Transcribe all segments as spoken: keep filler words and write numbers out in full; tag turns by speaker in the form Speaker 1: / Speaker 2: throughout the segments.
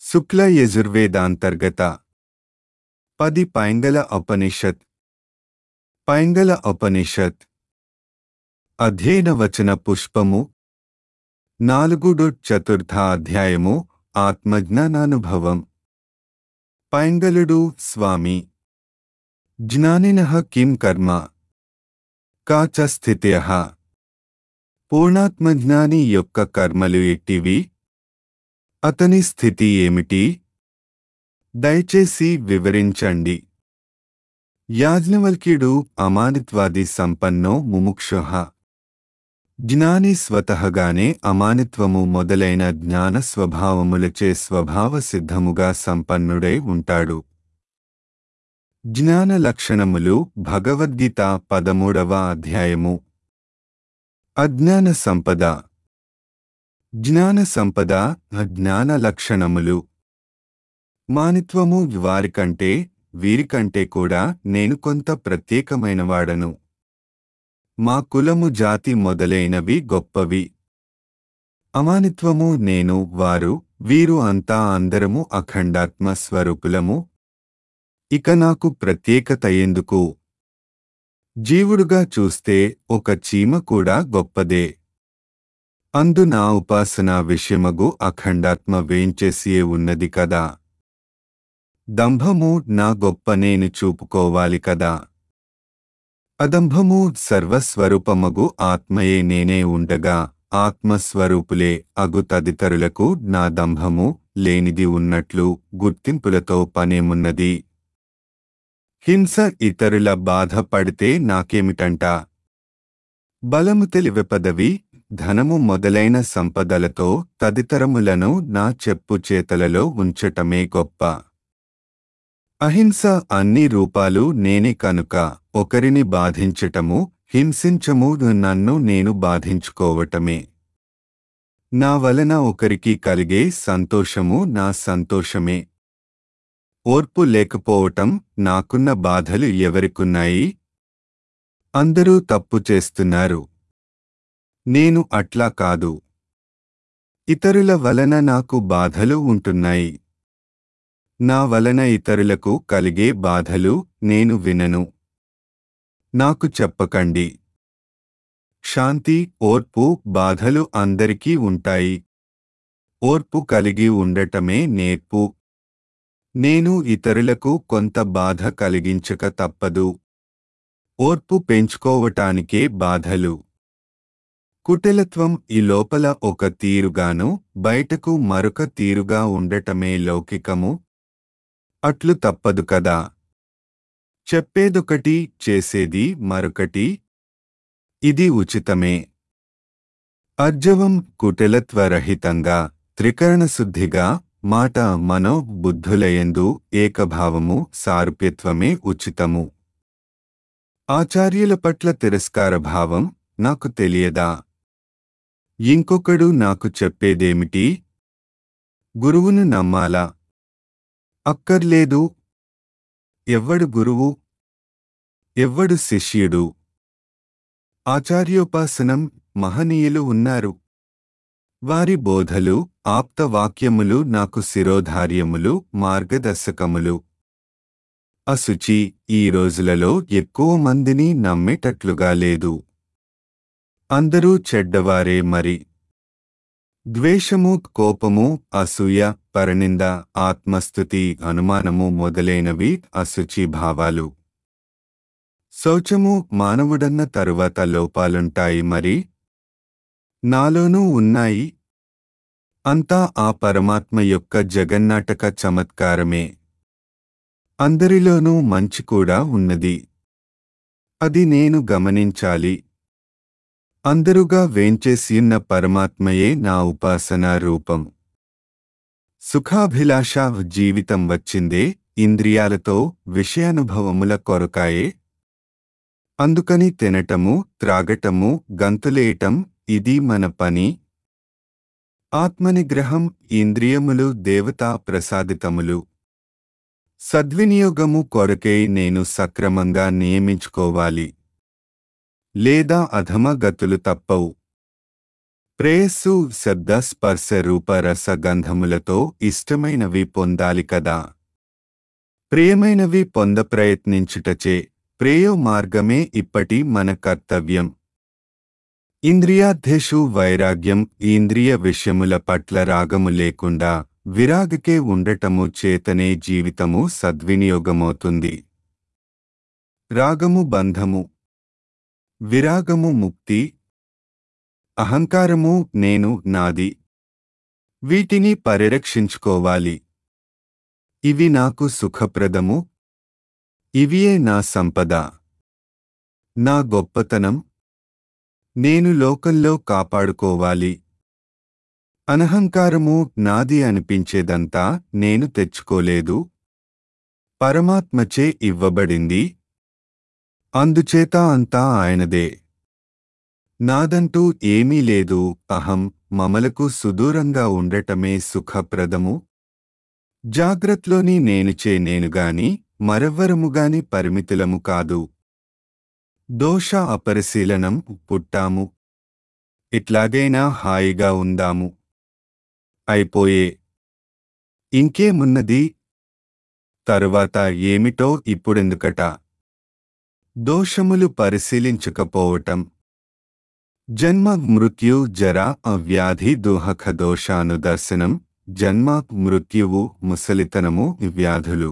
Speaker 1: శుక్ల యజుర్వేదాంతర్గత పది పైంగల ఉపనిషత్ పైంగల ఉపనిషత్ అధ్యయన వచన పుష్పము నాలుగుడు చతుర్థ అధ్యాయము ఆత్మజ్ఞానానుభవం. పైంగలుడు స్వామి జ్ఞానినః కిం కర్మ కా చ స్థిత్యః. పూర్ణాత్మజ్ఞాని యొక్క కర్మలు ఎట్టివి, అతని స్థితి ఏమిటి? దయచేసి వివరించండి. యాజ్ఞవల్క్యుడు అమానిత్వాది సంపన్నో ముముక్షుః. జ్ఞాని స్వతహగానే అమానిత్వము మొదలైన జ్ఞాన స్వభావములచే స్వభావ సిద్ధముగా సంపన్నుడై ఉంటాడు. జ్ఞాన లక్షణములు భగవద్గీత పదమూడవ అధ్యాయము. అజ్ఞాన సంపద. జ్ఞాన సంపద జ్ఞాన లక్షణములు. మానిత్వము వారికంటే వీరికంటే కూడా నేను కొంత ప్రత్యేకమైనవాడను. మా కులము జాతి మొదలైనవి గొప్పవి. అమానిత్వము నేను వారు వీరు అంతా అందరము అఖండాత్మ స్వరూపులము. ఇక నాకు ప్రత్యేకత ఎందుకు? జీవుడుగా చూస్తే ఒక చీమ కూడా గొప్పదే. అందు నా ఉపాసనా విషయమగు అఖండాత్మ వేంచేసియే ఉన్నది కదా. దంభము నా గొప్ప నేను చూపుకోవాలి కదా. అదంభము సర్వస్వరూపమగు ఆత్మయే నేనే ఉండగా ఆత్మస్వరూపులే అగు తదితరులకు నా దంభము లేనిది ఉన్నట్లు గుర్తింపులతో పనేమున్నది? హింస ఇతరుల బాధ పడితే నాకేమిటంట? బలము తెలివి పదవి ధనము మొదలైన సంపదలతో తదితరములను నా చెప్పు చేతలలో ఉంచటమే గొప్ప. అహింస అన్ని రూపాలు నేనే కనుక ఒకరిని బాధించటము హింసించము నన్ను నేను బాధించుకోవటమే. నా వలన ఒకరికి కలిగే సంతోషము నా సంతోషమే. ఓర్పు లేకపోవటం నాకున్న బాధలు ఎవరికున్నాయి? అందరూ తప్పు చేస్తున్నారు. నేను అట్లా కాదు. ఇతరుల వలన నాకు బాధలు ఉంటున్నాయి. నా వలన ఇతరులకు కలిగే బాధలు నేను వినను. నాకు చెప్పకండి. శాంతి ఓర్పు బాధలు అందరికీ ఉంటాయి. ఓర్పు కలిగి ఉండటమే నేర్పు. నేను ఇతరులకు కొంత బాధ కలిగించక తప్పదు. ఓర్పు పెంచుకోవటానికే బాధలు. కుటిలత్వం ఈ లోపల ఒక తీరుగాను బయటకు మరొక తీరుగా ఉండటమే లౌకికము. అట్లు తప్పదు కదా. చెప్పేదొకటి చేసేది మరొకటి. ఇది ఉచితమే. అర్జవం కుటిలత్వరహితంగా త్రికరణశుద్ధిగా మాట మనో బుద్ధులయందు ఏకభావము సారూప్యత్వమే ఉచితము. ఆచార్యుల పట్ల తిరస్కార భావం నాకు తెలియదా? ఇంకొకడు నాకు చెప్పేదేమిటి? గురువును నమ్మాలా? అక్కర్లేదు. ఎవ్వడు గురువు? ఎవ్వడు శిష్యుడు? ఆచార్యోపాసనం మహనీయులు ఉన్నారు. వారి బోధలు ఆప్తవాక్యములు నాకు శిరోధార్యములు మార్గదర్శకములు. అశుచి ఈ రోజులలో ఎక్కువ మందిని నమ్మేటట్లుగా లేదు. అందరూ చెడ్డవారే మరి. ద్వేషము కోపము అసూయ పరనింద ఆత్మస్థుతి అనుమానము మొదలైనవి అశుచి భావాలు. శౌచము మానవుడన్న తరువాత లోపాలుంటాయి మరి. నాలోనూ ఉన్నాయి. అంతా ఆ పరమాత్మ యొక్క జగన్నాటక చమత్కారమే. అందరిలోనూ మంచి కూడా ఉన్నది. అది నేను గమనించాలి. అందరుగా వేంచేసియున్న పరమాత్మయే నా ఉపాసనా రూపం. సుఖాభిలాష జీవితం వచ్చిందే ఇంద్రియాలతో విషయానుభవముల కొరకాయే. అందుకని తినటము త్రాగటము గంతులేయటం ఇది మన పని. ఆత్మనిగ్రహం ఇంద్రియములు దేవతా ప్రసాదితములు. సద్వినియోగము కొరకై నేను సక్రమంగా నియమించుకోవాలి. లేదా అధమ గతులు తప్పవు. ప్రేయస్సు శబ్ద స్పర్శ రూప రస గంధములతో ఇష్టమైనవి పొందాలి కదా. ప్రియమైనవి పొంద ప్రయత్నించుటచే ప్రేయో మార్గమే ఇప్పటి మన కర్తవ్యం. ఇంద్రియార్థేషు వైరాగ్యం ఇంద్రియ విషయముల పట్ల రాగము లేకుండా విరాగకే ఉండటము చేతనే జీవితము సద్వినియోగమవుతుంది. రాగము బంధము, విరాగము ముక్తి. అహంకారము నేను నాది, వీటిని పరిరక్షించుకోవాలి. ఇవి నాకు సుఖప్రదము, ఇవియే నా సంపద, నా గొప్పతనం, నేను లోకంలో కాపాడుకోవాలి. అనహంకారము నాది అనిపించేదంతా నేను తెచ్చుకోలేదు, పరమాత్మచే ఇవ్వబడింది, అందుచేత అంతా ఆయనదే. నాదంటూ ఏమీ లేదు. అహం మమలకు సుదూరంగా ఉండటమే సుఖప్రదము. జాగ్రత్తలోని నేనుచే నేనుగాని మరెవ్వరముగాని పరిమితులము కాదు. దోష అపరిశీలనం పుట్టాము, ఇట్లాగైనా హాయిగా ఉందాము, అయిపోయే, ఇంకేమున్నది, తరువాత ఏమిటో ఇప్పుడెందుకట. దోషములు పరిశీలించకపోవటం. జన్మ మృత్యు జర వ్యాధి దుహఖ దోషానుదర్శనం. జన్మ మృత్యువు ముసలితనము వ్యాధులు,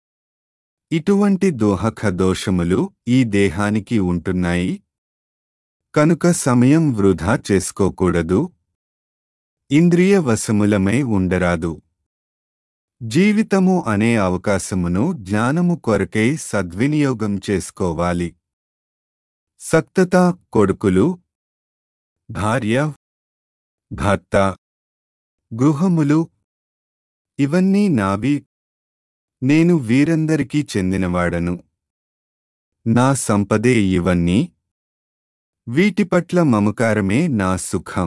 Speaker 1: ఇటువంటి దోహక దోషములు ఈ దేహానికి ఉంటున్నాయి కనుక సమయం వృధా చేసుకోకూడదు. ఇంద్రియ వశములమై ఉండరాదు. జీవితము అనే అవకాశమును జ్ఞానము కొరకై సద్వినియోగం చేసుకోవాలి. సక్తత కొడుకులు, భార్య, భర్త, గృహములు ఇవన్నీ నావి. నేను వీరందరికీ చెందినవాడను. నా సంపదే ఇవన్నీ. వీటి పట్ల మమకారమే నా సుఖం.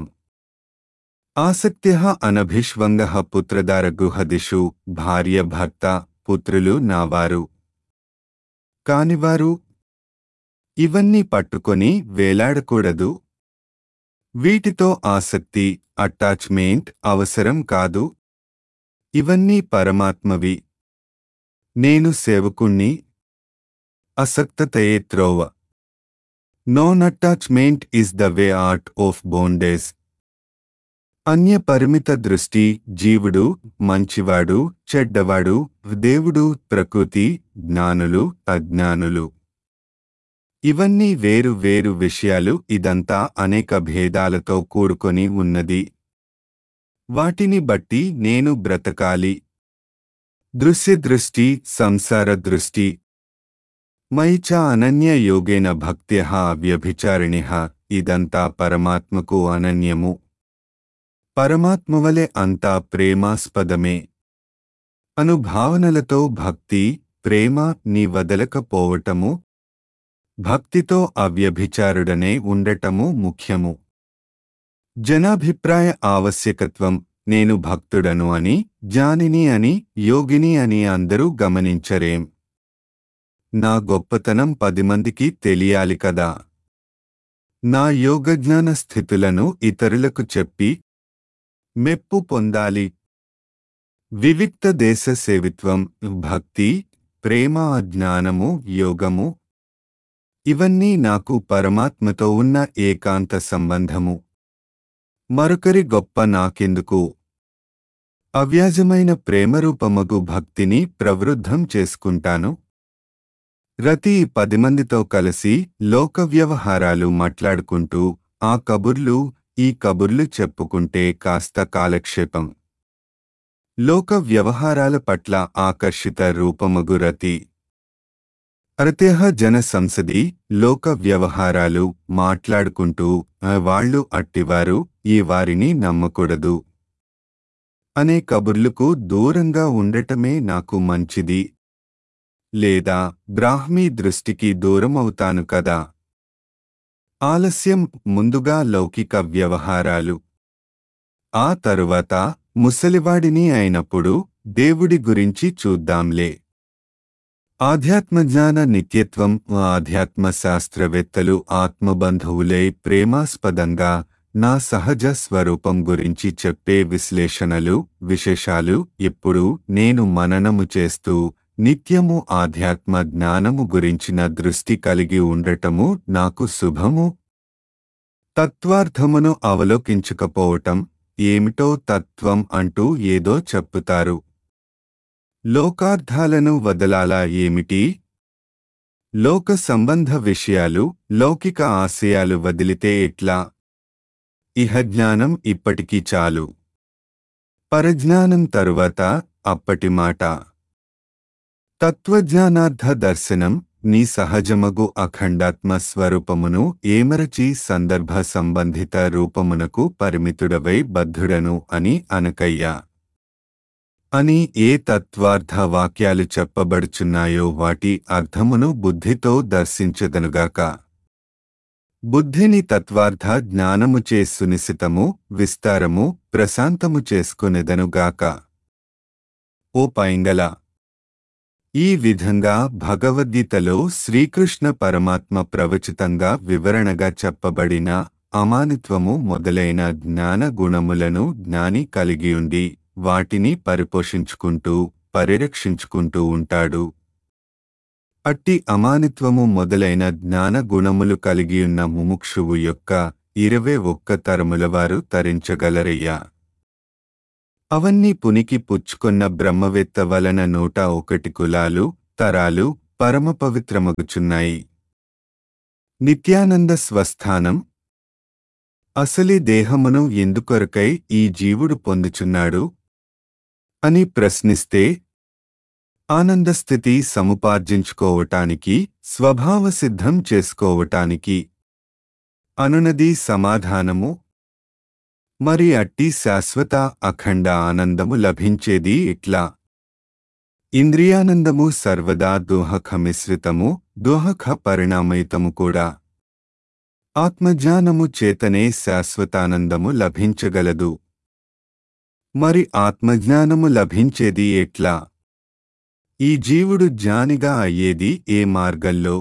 Speaker 1: ఆసక్త్యః అనభిష్వంగః పుత్రదార గృహదిషు. భార్య భర్త పుత్రులు నావారు కానివారు. ఇవన్నీ పట్టుకొని వేలాడకూడదు. వీటితో ఆసక్తి అటాచ్మెంట్ అవసరం కాదు. ఇవన్నీ పరమాత్మవి. నేను సేవకుణ్ణి. అసక్తతయే త్రోవ. Non attachment is the way art of bondage. అన్య పరిమిత దృష్టి. జీవుడు, మంచివాడు, చెడ్డవాడు, దేవుడు, ప్రకృతి, జ్ఞానులు, అజ్ఞానులు ఇవన్నీ వేరు వేరు విషయాలు. ఇదంతా అనేక భేదాలతో కూడుకొని ఉన్నది. వాటిని బట్టి నేను బ్రతకాలి. దృశ్యదృష్టి, సంసార దృష్టి. మయి చ అనన్య యోగేన భక్త్యః అవ్యభిచారిణిః. ఇదంతా పరమాత్మకు అనన్యము. పరమాత్మవలె అంతా ప్రేమాస్పదమే. అనుభావనలతో భక్తి, ప్రేమ ని వదలకపోవటము, భక్తితో అవ్యభిచారుడనే ఉండటము ముఖ్యము. జనాభిప్రాయ ఆవశ్యకత్వం. నేను భక్తుడను అని, జ్ఞానిని అని, యోగిని అని అందరూ గమనించరేం. నా గొప్పతనం పదిమందికి తెలియాలి కదా. నా యోగజ్ఞాన స్థితులను ఇతరులకు చెప్పి మెప్పు పొందాలి. వివిక్త దేశ సేవిత్వం. భక్తి, ప్రేమ, జ్ఞానము, యోగము ఇవన్నీ నాకు పరమాత్మతో ఉన్న ఏకాంత సంబంధము. మరొకరి గొప్ప నాకెందుకు? అవ్యాజమైన ప్రేమరూపమగు భక్తిని ప్రవృద్ధం చేసుకుంటాను. రతి పదిమందితో కలిసి లోక వ్యవహారాలు మాట్లాడుకుంటూ ఆ కబుర్లు ఈ కబుర్లు చెప్పుకుంటే కాస్త కాలక్షేపం. లోక వ్యవహారాల పట్ల ఆకర్షిత రూపమగు రతి. అరత్యః జన సంసది. లోక వ్యవహారాలు మాట్లాడుకుంటూ వాళ్ళు అట్టివారు, ఈ వారిని నమ్మకూడదు అనే కబుర్లకు దూరంగా ఉండటమే నాకు మంచిది. లేదా బ్రాహ్మీ దృష్టికి దూరమవుతాను కదా. ఆలస్యం. ముందుగా లౌకిక వ్యవహారాలు, ఆ తరువాత ముసలివాడిని అయినప్పుడు దేవుడి గురించి చూద్దాంలే. ఆధ్యాత్మజ్ఞాన నిత్యత్వం. ఆధ్యాత్మ శాస్త్రవేత్తలు ఆత్మబంధువులై ప్రేమాస్పదంగా నా సహజ స్వరూపం గురించి చెప్పే విశ్లేషణలు విశేషాలు ఇప్పుడు నేను మననము చేస్తూ నిత్యము ఆధ్యాత్మ జ్ఞానము గురించిన దృష్టి కలిగి ఉండటము నాకు శుభము. తత్వార్థమును అవలోకించకపోవటం ఏమిటో తత్వం అంటూ ఏదో చెప్పుతారు. లోకార్థాలను వదలాలా ఏమిటి? లోక సంబంధ విషయాలు లౌకిక ఆశయాలు వదిలితే ఎట్లా? ఇహజ్ఞానం ఇప్పటికీ చాలు. పరజ్ఞానం తరువాత అప్పటి మాట. తత్వజ్ఞానార్థ దర్శనం నీ సహజమగు అఖండాత్మ స్వరూపమును ఏమరచి సందర్భ సంబంధిత రూపమునకు పరిమితుడవై బద్ధుడను అని అనకయ్యా అని ఏ తత్వార్థ వాక్యాలు చెప్పబడుచున్నాయో వాటి అర్థమును బుద్ధితో దర్శించదనుగాక. బుద్ధిని తత్వార్థ జ్ఞానముచే సునిశితము విస్తారము ప్రశాంతము చేసుకొనెదనుగాక. ఓ పైంగల, ఈ విధంగా భగవద్గీతలో శ్రీకృష్ణ పరమాత్మ ప్రవచితంగా వివరణగా చెప్పబడిన అమానిత్వము మొదలైన జ్ఞాన గుణములను జ్ఞాని కలిగియుండి వాటిని పరిపోషించుకుంటూ పరిరక్షించుకుంటూ ఉంటాడు. అట్టి అమానిత్వము మొదలైన జ్ఞాన గుణములు కలిగియున్న ముముక్షువు యొక్క ఇరవై ఒక్క తరములవారు తరించగలరయ్యా. అవన్నీ పునికి పుచ్చుకొన్న బ్రహ్మవేత్త వలన నూట ఒకటి కులాలు తరాలు పరమపవిత్రమగుచున్నాయి. నిత్యానంద స్వస్థానం. అసలి దేహమును ఎందుకొరకై ఈ జీవుడు పొందుచున్నాడు అని ప్రశ్నిస్తే ఆనందస్థితి సముపార్జించుకోవటానికి స్వభావసిద్ధం చేసుకోవటానికి అనునది సమాధానము. మరి అట్టి శాశ్వత అఖండ ఆనందము లభించేది ఇట్లా. ఇంద్రియానందము సర్వదా దోహకమిశ్రితము దోహక పరిణామయుతము కూడా. ఆత్మజ్ఞానము చేతనే శాశ్వతానందము లభించగలదు. మరి ఆత్మజ్ఞానము లభించేది ఎట్లా? ఈ జీవుడు జ్ఞానిగా అయ్యేది ఏ మార్గంలో?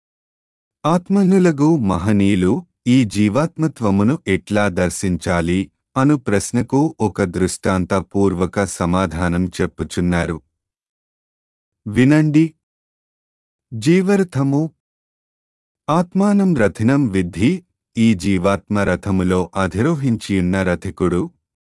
Speaker 1: ఆత్మనులగు మహనీయులు ఈ జీవాత్మత్వమును ఎట్లా దర్శించాలి అను ప్రశ్నకు ఒక దృష్టాంత పూర్వక సమాధానం చెప్పుచున్నారు. వినండి. జీవరథము. ఆత్మానం రథినం విద్ధి. ఈ జీవాత్మ రథములో అధిరోహించియున్న రథికుడు.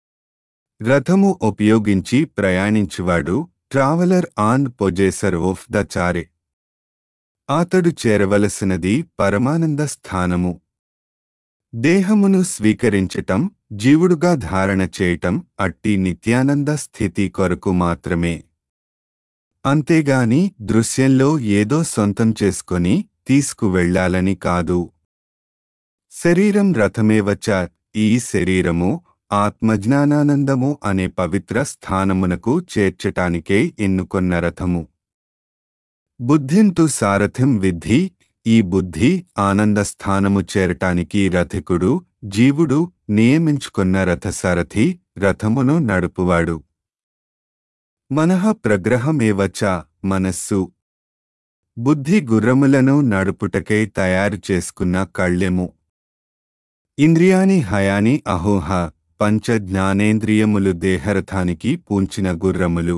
Speaker 1: రథము ఉపయోగించి ప్రయాణించువాడు traveller on possessor of the chariot. అతడు చేరవలసినది పరమానంద స్థానము. దేహమును స్వీకరించటం జీవుడుగా ధారణ చేయటం అట్టి నిత్యానంద స్థితి కొరకు మాత్రమే. అంతేగాని దృశ్యంలో ఏదో సొంతం చేసుకొని తీసుకువెళ్లాలని కాదు. శరీరం రథమేవచ్చ. ఈ శరీరము ఆత్మజ్ఞానానందము అనే పవిత్ర స్థానమునకు చేర్చటానికే ఎన్నుకొన్న రథము. బుద్ధింతు సారథిం విద్ధి. ఈ బుద్ధి ఆనందస్థానము చేరటానికి రథికుడు జీవుడు నియమించుకున్న రథసారథి రథమును నడుపువాడు. మనః ప్రగ్రహమేవచ. మనస్సు బుద్ధి గుర్రములను నడుపుటకై తయారు చేసుకున్న కళ్ళెము. ఇంద్రియాని హయాని అహోహ. పంచ జ్ఞానేంద్రియములు దేహరథానికి పూంచిన గుర్రములు.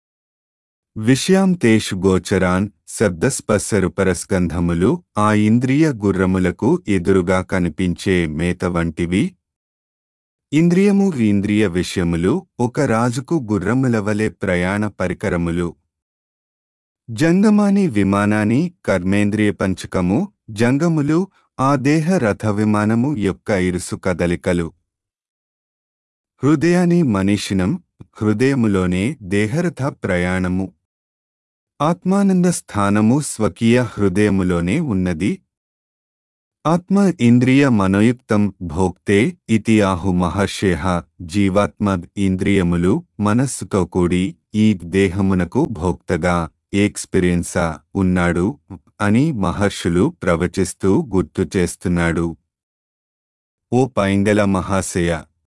Speaker 1: విషయాంతేషు గోచరాన్ శబ్దస్పర్శరుపరస్గంధములు ఆ ఇంద్రియ గుర్రములకు ఎదురుగా కనిపించే మేత వంటివి. ఇంద్రియము ఇంద్రియ విషయములు ఒక రాజుకు గుర్రముల వలె ప్రయాణ పరికరములు. జంగమాని విమానాని కర్మేంద్రియ పంచకము. జంగములు ఆ దేహ రథ విమానము యొక్క ఇరుసు కదలికలు. హృదయాని మనీషినం. హృదయములోనే దేహరథ ప్రయాణము. ఆత్మానంద స్థానము స్వకీయ హృదయములోనే ఉన్నది. ఆత్మ ఇంద్రియ మనోయుక్తం భోక్తే ఇతి ఆహు మహర్షేః. జీవాత్మ ఇంద్రియములు మనస్సుతో కూడి ఈ దేహమునకు భోక్తగా ఎక్స్పీరియన్సా ఉన్నాడు అని మహర్షులు ప్రవచిస్తూ గుర్తు చేస్తున్నాడు. ఓ పైంగల మహాశయ,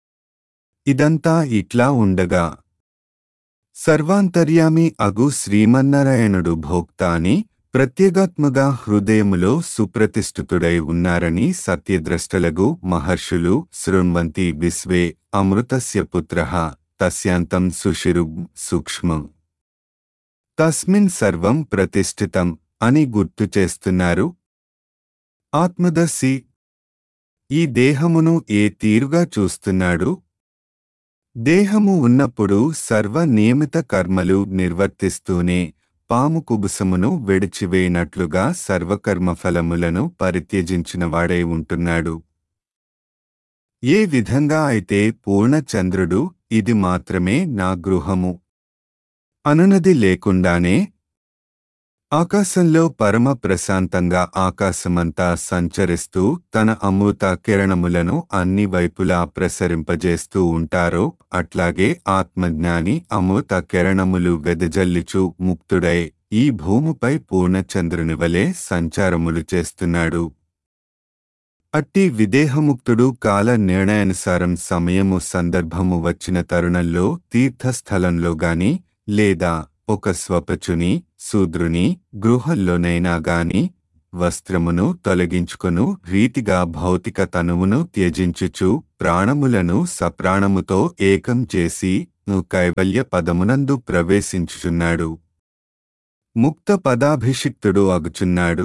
Speaker 1: ఇదంతా ఇట్లా ఉండగా సర్వాంతర్యామి అగు శ్రీమన్నారాయణుడు భోక్త అని ప్రత్యేగాత్మగా హృదయములో సుప్రతిష్ఠితుడై ఉన్నారని సత్యద్రష్టలగు మహర్షులు శృణ్వంతి విశ్వే అమృతస్య పుత్రః తస్యాంతం సుషిరుం సూక్ష్మం తస్మిన్ సర్వం ప్రతిష్ఠితం అని గుర్తు చేస్తున్నారు. ఆత్మదర్శి ఈ దేహమును ఏ తీరుగా చూస్తున్నాడు? దేహము ఉన్నప్పుడు సర్వ నియమిత కర్మలు నిర్వర్తిస్తూనే పాము కుబుసమును విడిచివేయనట్లుగా సర్వకర్మఫలములను పరిత్యజించినవాడై ఉంటున్నాడు. ఏ విధంగా అయితే పూర్ణచంద్రుడు ఇది మాత్రమే నా గృహము అనునది లేకుండానే ఆకాశంలో పరమ ప్రశాంతంగా ఆకాశమంతా సంచరిస్తూ తన అమృత కిరణములను అన్ని వైపులా ప్రసరింపజేస్తూ ఉంటారో అట్లాగే ఆత్మజ్ఞాని అమృత కిరణములు వెదజల్లుచు ముక్తుడై ఈ భూమిపై పూర్ణచంద్రుని వలె సంచారములు చేస్తున్నాడు. అట్టి విదేహముక్తుడు కాల నిర్ణయానుసారం సమయము సందర్భము వచ్చిన తరుణంలో తీర్థస్థలంలో గాని లేదా ఒక స్వపచుని శూద్రుని గృహంలోనైనా గాని వస్త్రమును తొలగించుకొను రీతిగా భౌతిక తనువును త్యజించుచు ప్రాణములను సప్రాణముతో ఏకం చేసి కైవల్య పదమునందు ప్రవేశించుచున్నాడు. ముక్త పదాభిషిక్తుడు అగుచున్నాడు.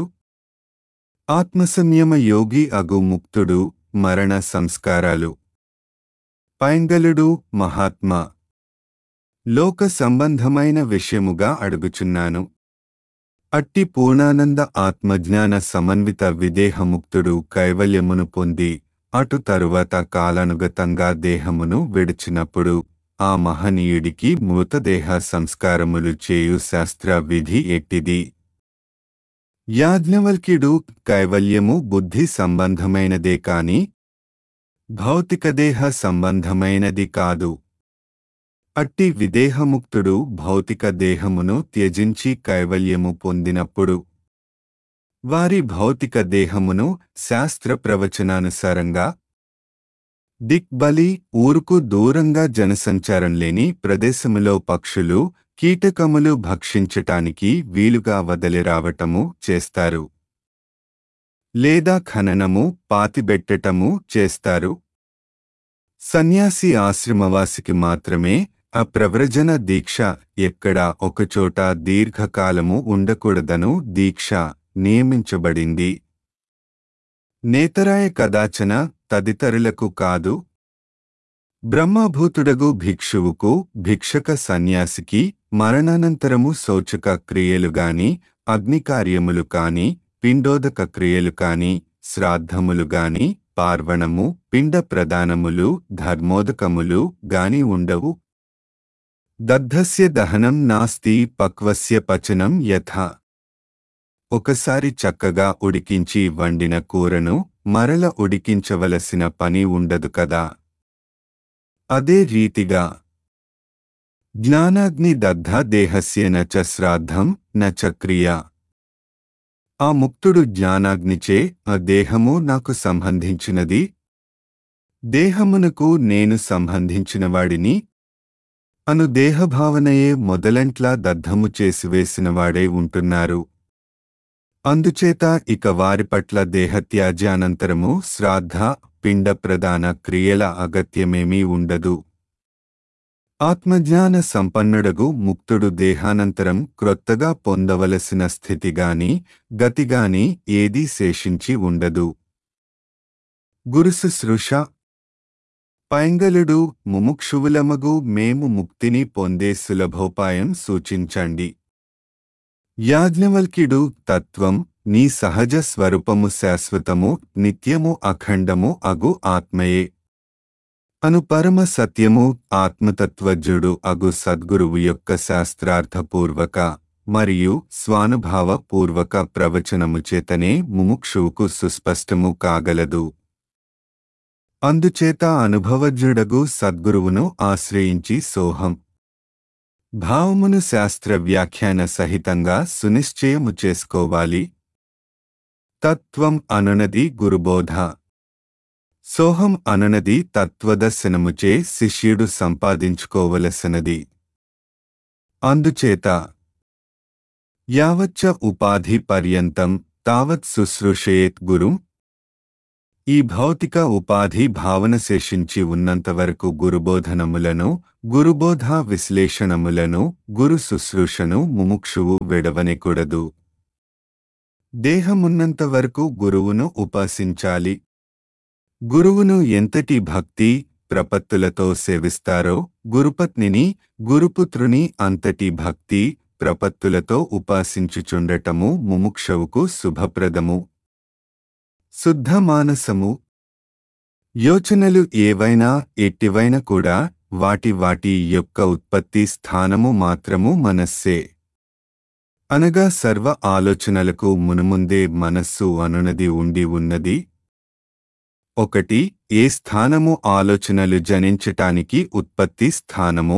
Speaker 1: ఆత్మసంయమ యోగి అగు ముక్తుడు మరణ సంస్కారాలు పైంగలుడు మహాత్మా లోక సంబంధమైన విషయముగా అడుగుచున్నాను. అట్టి పూర్ణానంద ఆత్మజ్ఞాన సమన్విత విదేహముక్తుడు కైవల్యమును పొంది అటు తరువాత కాలానుగతంగా దేహమును విడిచినప్పుడు ఆ మహనీయుడికి మృతదేహ సంస్కారములు చేయు శాస్త్ర విధి ఎట్టిది? యాజ్ఞవల్క్యుడు కైవల్యము బుద్ధి సంబంధమైనదే కాని భౌతికదేహ సంబంధమైనది కాదు. అట్టి విదేహముక్తుడు భౌతిక దేహమును త్యజించి కైవల్యము పొందినప్పుడు వారి భౌతిక దేహమును శాస్త్ర ప్రవచనానుసారంగా దిక్బలి ఊరుకు దూరంగా జనసంచారం లేని ప్రదేశములో పక్షులు కీటకములు భక్షించటానికి వీలుగా వదిలిరావటము చేస్తారు, లేదా ఖననము పాతిబెట్టటము చేస్తారు. సన్యాసి ఆశ్రమవాసికి మాత్రమే అప్రవ్రజన దీక్ష ఎక్కడా ఒకచోట దీర్ఘకాలము ఉండకూడదను దీక్ష నియమించబడింది. నేతరాయ కదాచన తదితరులకు కాదు. బ్రహ్మభూతుడగు భిక్షువుకు భిక్షక సన్యాసికి మరణానంతరము శౌచక క్రియలు గాని అగ్నికార్యములు కాని పిండోదక క్రియలు కాని శ్రాద్ధములు గాని పార్వణము పిండ ప్రదానములు ధర్మోదకములు గాని ఉండవు. దగ్ధస్య దహనం నాస్తి పక్వస్య పచనం యథా. ఒకసారి చక్కగా ఉడికించి వండిన కూరను మరల ఉడికించవలసిన పని ఉండదు కదా. అదే రీతిగా జ్ఞానాగ్ని దగ్ధ దేహస్య నచ శ్రాద్ధం నచ క్రియ. ఆ ముక్తుడు జ్ఞానాగ్నిచే ఆ దేహము నాకు సంబంధించినది, దేహమునకు నేను సంబంధించినవాడిని అను దేహభావనయే మొదలంట్లా దగ్ధము చేసివేసినవాడై ఉంటున్నారు. అందుచేత ఇక వారి పట్ల దేహత్యాజ్యానంతరము శ్రాద్ధ పిండ ప్రదాన క్రియల అగత్యమేమీ ఉండదు. ఆత్మజ్ఞాన సంపన్నుడగు ముక్తుడు దేహానంతరం క్రొత్తగా పొందవలసిన స్థితిగాని గతిగాని ఏదీ శేషించి ఉండదు. గురుశుశ్రూష పైంగలుడు ముముక్షువులమగు మేము ముక్తిని పొందే సులభోపాయం సూచించండి. యాజ్ఞవల్క్యుడు తత్వం నీ సహజ స్వరూపము శాశ్వతము నిత్యము అఖండము అగు ఆత్మయే అను పరమ సత్యము ఆత్మతత్వజ్ఞుడు అగు సద్గురువు యొక్క శాస్త్రార్థపూర్వక మరియు స్వానుభావ పూర్వక ప్రవచనము చేతనే ముముక్షువుకు సుస్పష్టము కాగలదు. అందుచేత అనుభవజ్ఞుడగు సద్గురువును ఆశ్రయించి సోహం భావమును శాస్త్ర వ్యాఖ్యాన సహితంగా సునిశ్చయము చేసుకోవాలి. తత్వం అనునది గురుబోధ, సోహం అనునది తత్వదర్శనముచే శిష్యుడు సంపాదించుకోవలసినది. అందుచేత యావచ్చ ఉపాధి పర్యంతం తావత్ శుశ్రూషయేత్ గురుం. ఈ భౌతిక ఉపాధి భావన శేషించి ఉన్నంతవరకు గురుబోధనములను, గురుబోధ విశ్లేషణములను, గురు శుశ్రూషను ముముక్షువు విడవనేకూడదు. దేహమున్నంతవరకు గురువును ఉపాసించాలి. గురువును ఎంతటి భక్తి ప్రపత్తులతో సేవిస్తారో గురుపత్నిని, గురుపుత్రుని అంతటి భక్తి ప్రపత్తులతో ఉపాసించుచుండటము ముముక్షవుకు శుభప్రదము. శుద్ధ మానసము. యోచనలు ఏవైనా ఎట్టివైనా కూడా వాటి వాటి యొక్క ఉత్పత్తి స్థానము మాత్రము మనస్సే. అనగా సర్వ ఆలోచనలకు మునుముందే మనస్సు అనునది ఉండి ఉన్నది. ఒకటి ఏ స్థానము ఆలోచనలు జనించటానికి ఉత్పత్తి స్థానమో.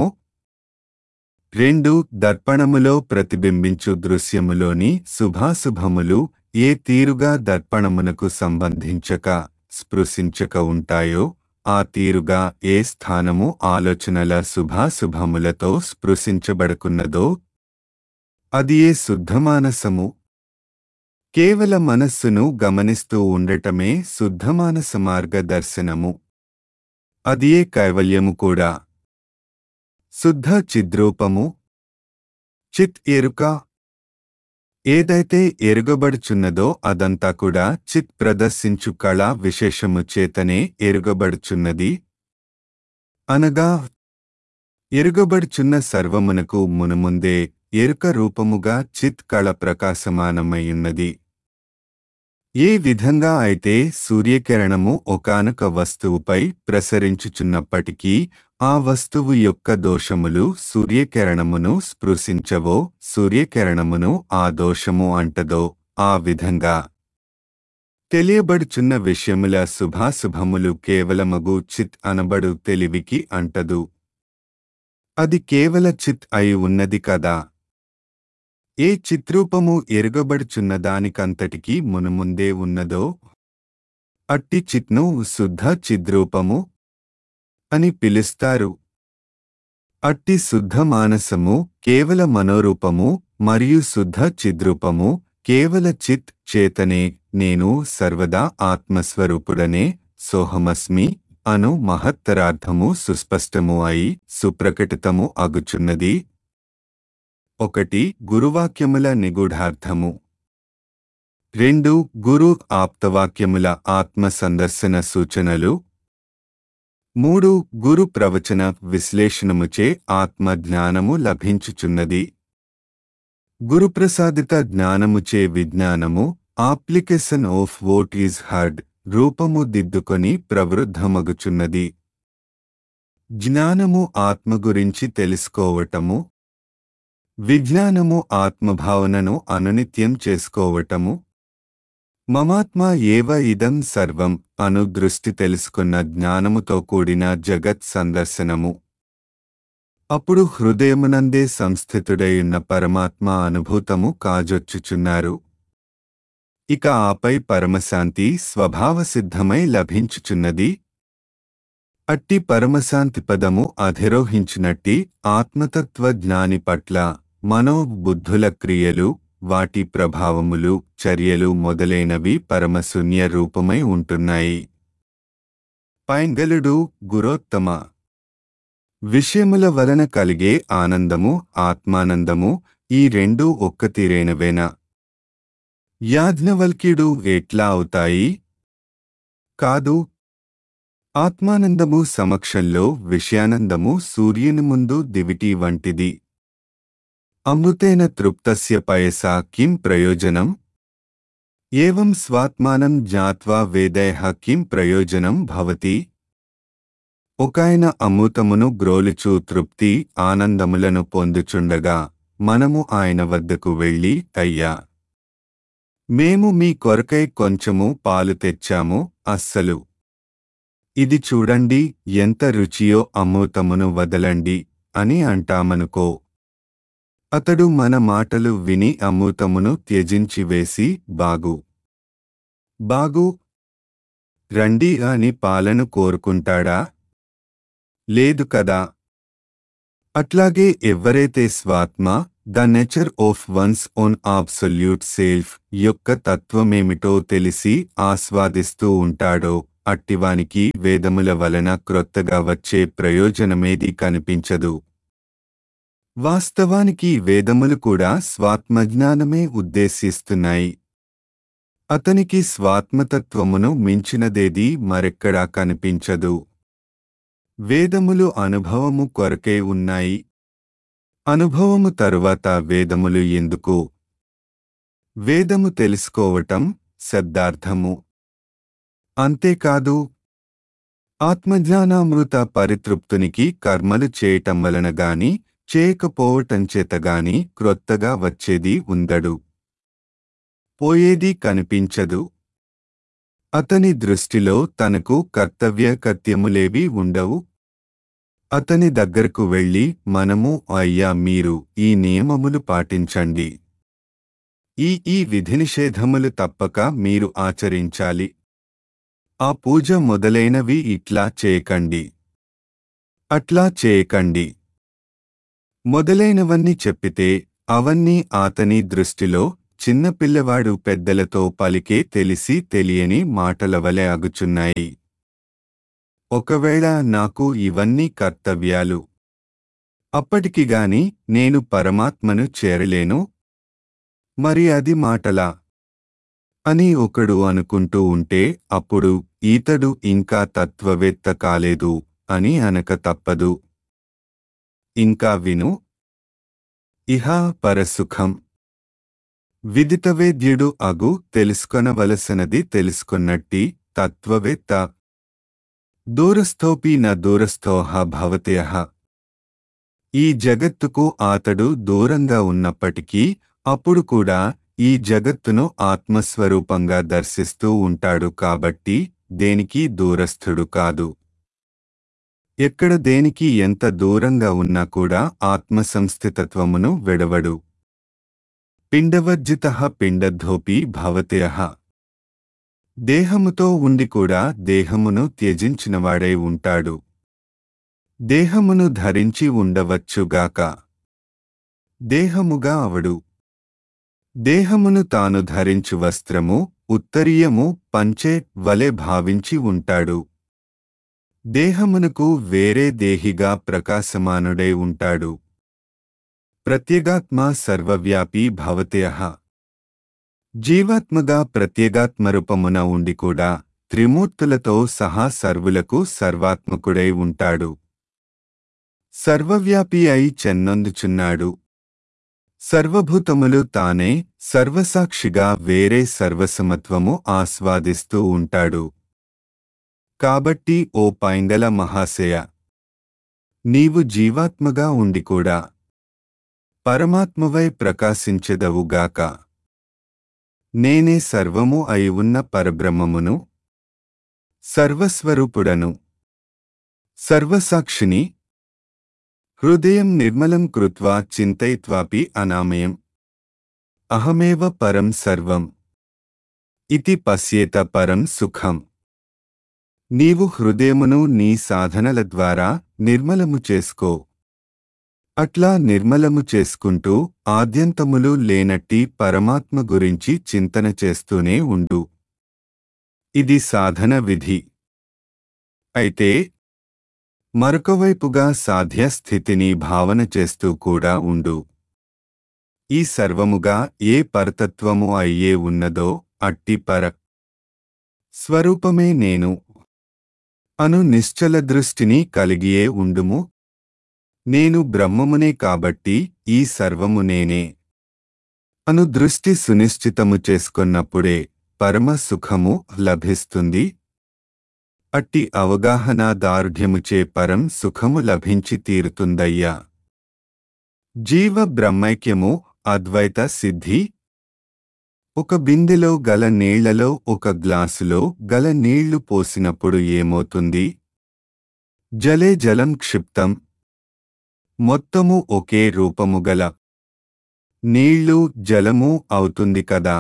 Speaker 1: రెండు దర్పణములో ప్రతిబింబించు దృశ్యములోని శుభాశుభములు ఏ తీరుగా దర్పణమునకు సంబంధించక స్పృశించక ఉంటాయో ఆ తీరుగా ఏ స్థానము ఆలోచనల శుభాశుభములతో స్పృశించబడుకున్నదో అది ఏ శుద్ధమానసము. కేవల మనస్సును గమనిస్తూ ఉండటమే శుద్ధమానస మార్గదర్శనము. అది ఏ కైవల్యము కూడా. శుద్ధ చిద్రూపము. చిత్ ఎరుక. ఏదైతే ఎరుగబడుచున్నదో అదంతా కూడా చిత్ ప్రదర్శించు కళా విశేషము చేతనే ఎరుగబడుచున్నది. అనగా ఎరుగబడుచున్న సర్వమునకు మునుముందే ఎరుక రూపముగా చిత్ కళ ప్రకాశమానమైయున్నది. ఏ విధంగా అయితే సూర్యకిరణము ఒకానొక వస్తువుపై ప్రసరించుచున్నప్పటికీ ఆ వస్తువు యొక్క దోషములు సూర్యకిరణమును స్పృశించవో, సూర్యకిరణమును ఆ దోషము అంటదో, ఆ విధంగా తెలియబడుచున్న విషయముల శుభాశుభములు కేవలమగు చిత్ అనబడు తెలివికి అంటదు. అది కేవల చిత్ అయి ఉన్నది కదా. ఏ చిత్రూపము ఎరుగబడుచున్నదానికంతటికీ మునుముందే ఉన్నదో అట్టి చిత్ను శుద్ధ చిద్రూపము అని పిలుస్తారు. అట్టి శుద్ధ మానసము కేవల మనోరూపము మరియు శుద్ధ చిద్రూపము కేవల చిత్ చేతనే నేను సర్వదా ఆత్మస్వరూపుడనే సోహమస్మి అను మహత్తరార్థము సుస్పష్టము అయి సుప్రకటితము అగుచున్నది. ఒకటి గురువాక్యముల నిగూఢార్థము. రెండు గురు ఆప్తవాక్యముల ఆత్మ సందర్శన సూచనలు. మూడు గురు ప్రవచన విశ్లేషణముచే ఆత్మ జ్ఞానము లభించుచున్నది. గురుప్రసాదిత జ్ఞానముచే విజ్ఞానము application of what is heard రూపము దిద్దుకొని ప్రవృద్ధమగుచున్నది. జ్ఞానము ఆత్మ గురించి తెలుసుకోవటము. విజ్ఞానము ఆత్మభావనను అనునిత్యం చేసుకోవటము. మమాత్మ ఏవ ఇదం సర్వం అను దృష్టి తెలుసుకున్న జ్ఞానముతో కూడిన జగత్ సందర్శనము. అప్పుడు హృదయమునందే సంస్థితుడైయున్న పరమాత్మ అనుభూతము కాజొచ్చుచున్నారు. ఇక ఆపై పరమశాంతి స్వభావసిద్ధమై లభించుచున్నది. అట్టి పరమశాంతి పదము అధిరోహించినట్టి ఆత్మతత్వ జ్ఞాని పట్ల మనోబుద్ధుల క్రియలు, వాటి ప్రభావములు, చర్యలు మొదలైనవి పరమశూన్య రూపమై ఉంటున్నాయి. పైంగలుడు గురోత్తమ. విషయముల వలన కలిగే ఆనందము, ఆత్మానందము ఈ రెండూ ఒక్కతీరైనవేనా? యాజ్ఞవల్క్యుడు ఎట్లా అవుతాయి? కాదు. ఆత్మానందము సమక్షంలో విషయానందము సూర్యుని ముందు దివిటి వంటిది. అమృతేన తృప్తస్య పయసా కిం ప్రయోజనం? ఏవం స్వాత్మానం జ్ఞాత్వా వేదయః కిం ప్రయోజనం భవతి? ఒకాయన అమృతమును గ్రోలుచూ తృప్తి ఆనందములను పొందుచుండగా మనము ఆయన వద్దకు వెళ్ళి, అయ్యా, మేము మీ కొరకై కొంచెము పాలు తెచ్చాము, అస్సలు ఇది చూడండి ఎంత రుచియో, అమృతమును వదలండి అని అంటామనుకో. అతడు మన మాటలు విని అమృతమును త్యజించివేసి బాగు బాగు రండి అని పాలను కోరుకుంటాడా? లేదు కదా. అట్లాగే ఎవ్వరైతే స్వాత్మ the nature of one's own absolute self యొక్క తత్వమేమిటో తెలిసి ఆస్వాదిస్తూ ఉంటాడో అట్టివానికి వేదముల వలన క్రొత్తగా వచ్చే ప్రయోజనమేది కనిపించదు. వాస్తవానికి వేదములు కూడా స్వాత్మజ్ఞానమే ఉద్దేశిస్తున్నాయి. అతనికి స్వాత్మతత్వమును మించినదేది మరెక్కడా కనిపించదు. వేదములు అనుభవము కొరకే ఉన్నాయి. అనుభవము తరువాత వేదములు ఎందుకు? వేదము తెలుసుకోవటం శబ్దార్థము. అంతేకాదు, ఆత్మజ్ఞానామృత పరితృప్తునికి కర్మలు చేయటం వలన గాని చేయకపోవటంచేతగాని క్రొత్తగా వచ్చేది ఉండడు, పోయేది కనిపించదు. అతని దృష్టిలో తనకు కర్తవ్య కర్త్యములేవీ ఉండవు. అతని దగ్గరకు వెళ్ళి మనము అయ్యా మీరు ఈ నియమములు పాటించండి, ఈ ఈ విధినిషేధములు తప్పక మీరు ఆచరించాలి, ఆ పూజ మొదలైనవి ఇట్లా చేయకండి, అట్లా చేయకండి మొదలైనవన్నీ చెప్పితే అవన్నీ అతని దృష్టిలో చిన్నపిల్లవాడు పెద్దలతో పలికే తెలిసి తెలియని మాటల వలె అగుచున్నాయి. ఒకవేళ నాకు ఇవన్నీ కర్తవ్యాలు, అప్పటికిగాని నేను పరమాత్మను చేరలేను, మరి అది మాటలా అని ఒకడు అనుకుంటూ ఉంటే అప్పుడు ఈతడు ఇంకా తత్వవేత్త కాలేదు అని అనక తప్పదు. ఇంకా విను. ఇహ పరసుఖం విదితవేద్యుడు అగు తెలుసుకొనవలసినది తెలుసుకొన్నట్టి తత్వవేత్త దూరస్థోపి న దూరస్థోహ భవత్యః. ఈ జగత్తుకు అతడు దూరంగా ఉన్నప్పటికీ అప్పుడు కూడా ఈ జగత్తును ఆత్మస్వరూపంగా దర్శిస్తూ ఉంటాడు కాబట్టి దేనికి దూరస్థుడు కాదు. ఎక్కడ దేనికి ఎంత దూరంగా ఉన్నా కూడా ఆత్మసంస్థితత్వమును విడవడు. పిండవర్జితః పిండద్ధోపి భవత్యః. దేహముతో ఉండి కూడా దేహమును త్యజించినవాడై ఉంటాడు. దేహమును ధరించి ఉండవచ్చుగాక, దేహముగా అవడు. దేహమును తాను ధరించు వస్త్రము, ఉత్తరీయము, పంచె వలె భావించి ఉంటాడు. దేహమునకు వేరే దేహిగా ప్రకాశమానుడై ఉంటాడు. ప్రత్యేగాత్మ సర్వవ్యాపీ భవత్యః. జీవాత్మగా ప్రత్యేగాత్మరూపమున ఉండి కూడా త్రిమూర్తులతో సహా సర్వులకు సర్వాత్మకుడై ఉంటాడు. సర్వవ్యాపి అయి చెన్నొందుచున్నాడు. సర్వభూతములు తానే సర్వసాక్షిగా వేరే సర్వసమత్వము ఆస్వాదిస్తూ ఉంటాడు. కాబట్టి ఓ పైంగల మహాశయ, నీవు జీవాత్మగా ఉండి కూడా పరమాత్మవై ప్రకాశించెదవుగాక. నేనే సర్వము అయి ఉన్న పరబ్రహ్మమును, సర్వస్వరూపుడను, సర్వసాక్షిని. హృదయం నిర్మలం కృత్వా చింతయిత్వాపి అనామయం అహమేవ పరం సర్వం ఇతి పశ్యేత పరం సుఖం. నీవు హృదయమును నీ సాధనల ద్వారా నిర్మలము చేసుకో. అట్లా నిర్మలము చేసుకుంటూ ఆద్యంతములు లేనట్టి పరమాత్మ గురించి చింతన చేస్తూనే ఉండు. ఇది సాధన విధి. అయితే మరొకవైపుగా సాధ్య స్థితిని భావన చేస్తూ కూడా ఉండు. ఈ సర్వముగా ఏ పరతత్వము అయ్యే ఉన్నదో అట్టి పర స్వరూపమే నేను అను నిశ్చల దృష్టిని కలిగియే ఉండుము. నేను బ్రహ్మమునే కాబట్టి ఈ సర్వము నేనే అను దృష్టి సునిశ్చితము చేసుకొన్నప్పుడే పరమ సుఖము లభిస్తుంది. అట్టి అవగాహన దారుఢ్యముచే పరం సుఖము లభించి తీరుతుందయ్యా. జీవ బ్రహ్మైక్యము అద్వైత సిద్ధి. ఒక బిందెలో గల నీళ్లలో ఒక గ్లాసులో గల నీళ్లు పోసినప్పుడు ఏమవుతుంది? జలే జలం క్షిప్తం. మొత్తము ఒకే రూపము గల నీళ్లు జలము అవుతుంది కదా.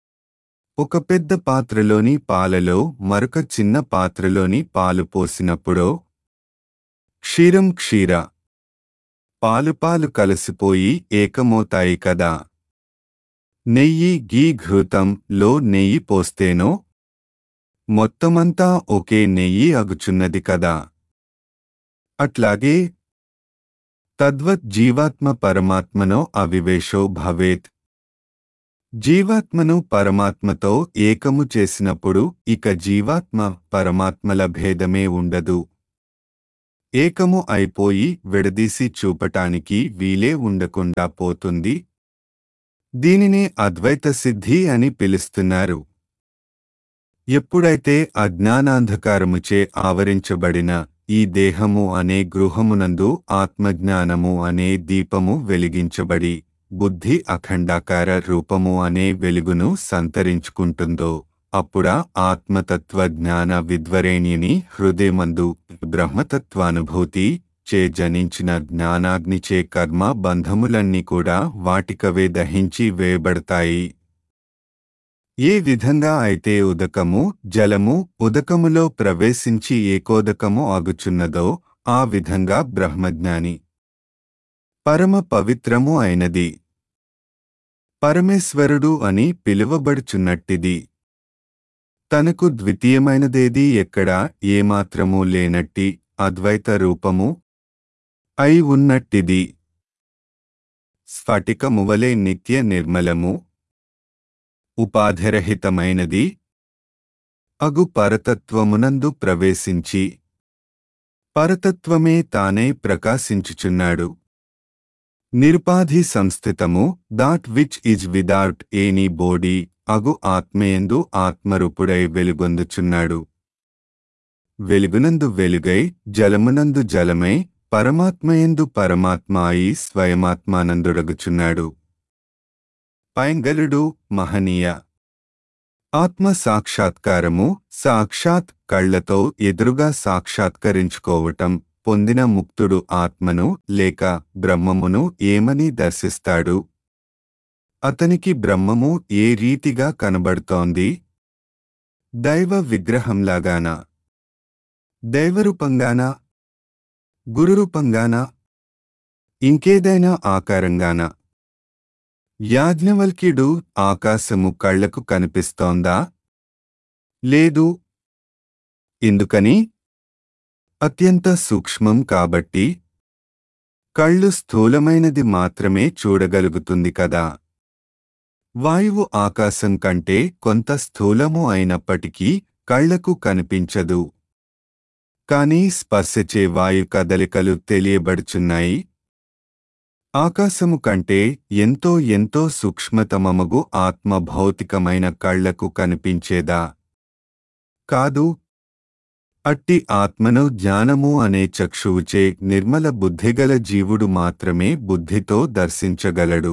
Speaker 1: ఒక పెద్ద పాత్రలోని పాలలో మరొక చిన్న పాత్రలోని పాలు పోసినప్పుడో క్షీరం క్షీర పాలు పాలు కలిసిపోయి ఏకమవుతాయి కదా. నెయ్యి గీ ఘృతం లో నెయ్యి పోస్తేనో మొత్తమంతా ఒకే నెయ్యి అగుచున్నది కదా. అట్లాగే తద్వత్ జీవాత్మ పరమాత్మనో అవివేశో భవేత్. జీవాత్మను పరమాత్మతో ఏకము చేసినప్పుడు ఇక జీవాత్మ పరమాత్మల భేదమే ఉండదు. ఏకము అయిపోయి విడదీసి చూపటానికి వీలే ఉండకుండా పోతుంది. దీనినే అద్వైత సిద్ధి అని పిలుస్తున్నారు. ఎప్పుడైతే అజ్ఞానాంధకారముచే ఆవరించబడిన ఈ దేహము అనే గృహమునందు ఆత్మజ్ఞానము అనే దీపము వెలిగించబడి బుద్ధి అఖండాకార రూపము అనే వెలుగును సంతరించుకుంటుందో అప్పుడా ఆత్మతత్వ జ్ఞాన విద్వరేణ్యుని హృదయమందు బ్రహ్మతత్వానుభూతి చే జనించిన జ్ఞానాగ్నిచే కర్మ బంధములన్నీ కూడా వాటికవే దహించి వేయబడతాయి. ఏ విధంగా అయితే ఉదకము జలము ఉదకములో ప్రవేశించి ఏకోదకము అగుచున్నదో ఆ విధంగా బ్రహ్మజ్ఞాని పరమ పవిత్రము అయినది పరమేశ్వరుడు అని పిలువబడుచున్నట్టిది. తనకు ద్వితీయమైనదేది ఎక్కడా ఏమాత్రమూ లేనట్టి అద్వైత రూపము అయి ఉన్నట్టిది. స్ఫటికమువలే నిత్య నిర్మలము ఉపాధిరహితమైనది అగు పరతత్వమునందు ప్రవేశించి పరతత్వమే తానే ప్రకాశించుచున్నాడు. నిరుపాధి సంస్థితము that which is without any body అగు ఆత్మయందు ఆత్మరూపుడై వెలుగొందుచున్నాడు. వెలుగునందు వెలుగై జలమునందు జలమై పరమాత్మయందు పరమాత్మ అయి స్వయమాత్మానందుడగుచున్నాడు. పైంగలుడు మహనీయ ఆత్మ సాక్షాత్కారము సాక్షాత్ కళ్లతో ఎదురుగా సాక్షాత్కరించుకోవటం పొందిన ముక్తుడు ఆత్మను లేక బ్రహ్మమును ఏమని దర్శిస్తాడు? అతనికి బ్రహ్మము ఏ రీతిగా కనబడుతోంది? దైవ విగ్రహంలాగానా, దైవరూపంగానా, గురురూపంగానా, ఇంకేదైనా ఆకారంగానా? యాజ్ఞవల్క్యుడు ఆకాశము కళ్లకు కనిపిస్తోందా? లేదు. ఎందుకని? అత్యంత సూక్ష్మం కాబట్టి. కళ్ళు స్థూలమైనది మాత్రమే చూడగలుగుతుంది కదా. వాయువు ఆకాశం కంటే కొంత స్థూలము అయినప్పటికీ కళ్లకు కనిపించదు. కానీ స్పర్శచే వాయు కదలికలు తెలియబడుచున్నాయి. ఆకాశము కంటే ఎంతో ఎంతో సూక్ష్మతమమగు ఆత్మ భౌతికమైన కళ్లకు కనిపించేదా? కాదు. అట్టి ఆత్మను జ్ఞానము అనే చక్షువుచే నిర్మల బుద్ధిగల జీవుడు మాత్రమే బుద్ధితో దర్శించగలడు.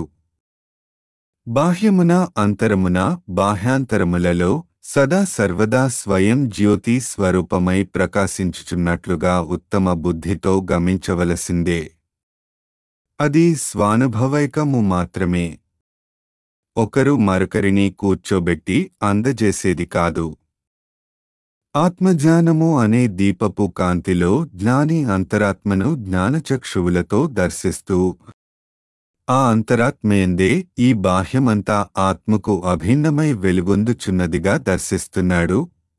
Speaker 1: బాహ్యమున అంతరమున బాహ్యాంతరములలో సదా సర్వదా స్వయం జ్యోతి స్వరూపమై ప్రకాశించుచున్నట్లుగా ఉత్తమ బుద్ధితో గమించవలసిందే. అది స్వానుభవైకము మాత్రమే. ఒకరు మరొకరిని కూర్చోబెట్టి అందజేసేది కాదు. ఆత్మజ్ఞానము అనే దీపపు కాంతిలో జ్ఞాని అంతరాత్మను జ్ఞానచక్షువులతో దర్శిస్తూ ఆ అంతరాత్మయందే ఈ బాహ్యమంతా ఆత్మకు అభిన్నమై వెలుగొందుచున్నదిగా దర్శిస్తున్నాడు.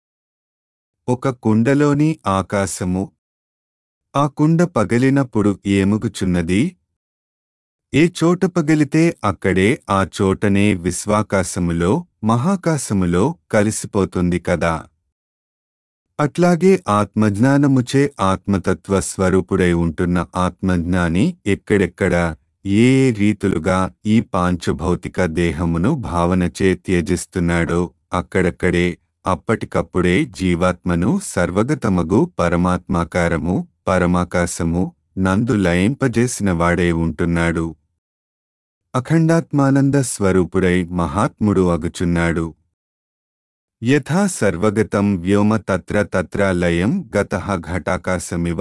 Speaker 1: ఒక కుండలోని ఆకాశము ఆ కుండ పగిలినప్పుడు ఏముగుచున్నది? ఏ చోట పగిలితే అక్కడే ఆ చోటనే విశ్వాకాశములో మహాకాశములో కలిసిపోతుంది కదా. అట్లాగే ఆత్మజ్ఞానముచే ఆత్మతత్వ స్వరూపుడై ఉంటున్న ఆత్మజ్ఞాని ఎక్కడెక్కడ ఏ ఏ రీతులుగా ఈ పాంచభౌతిక దేహమును భావనచే త్యజిస్తున్నాడో అక్కడక్కడే అప్పటికప్పుడే జీవాత్మను సర్వగతమగు పరమాత్మాకారము పరమాకాశము నందు లయింపజేసిన వాడే ఉంటున్నాడు. అఖండాత్మానంద స్వరూపుడై మహాత్ముడు అగుచున్నాడు. యథా సర్వగతం వ్యోమ తత్ర తత్ర లయం గతః ఘటాకాశమివ.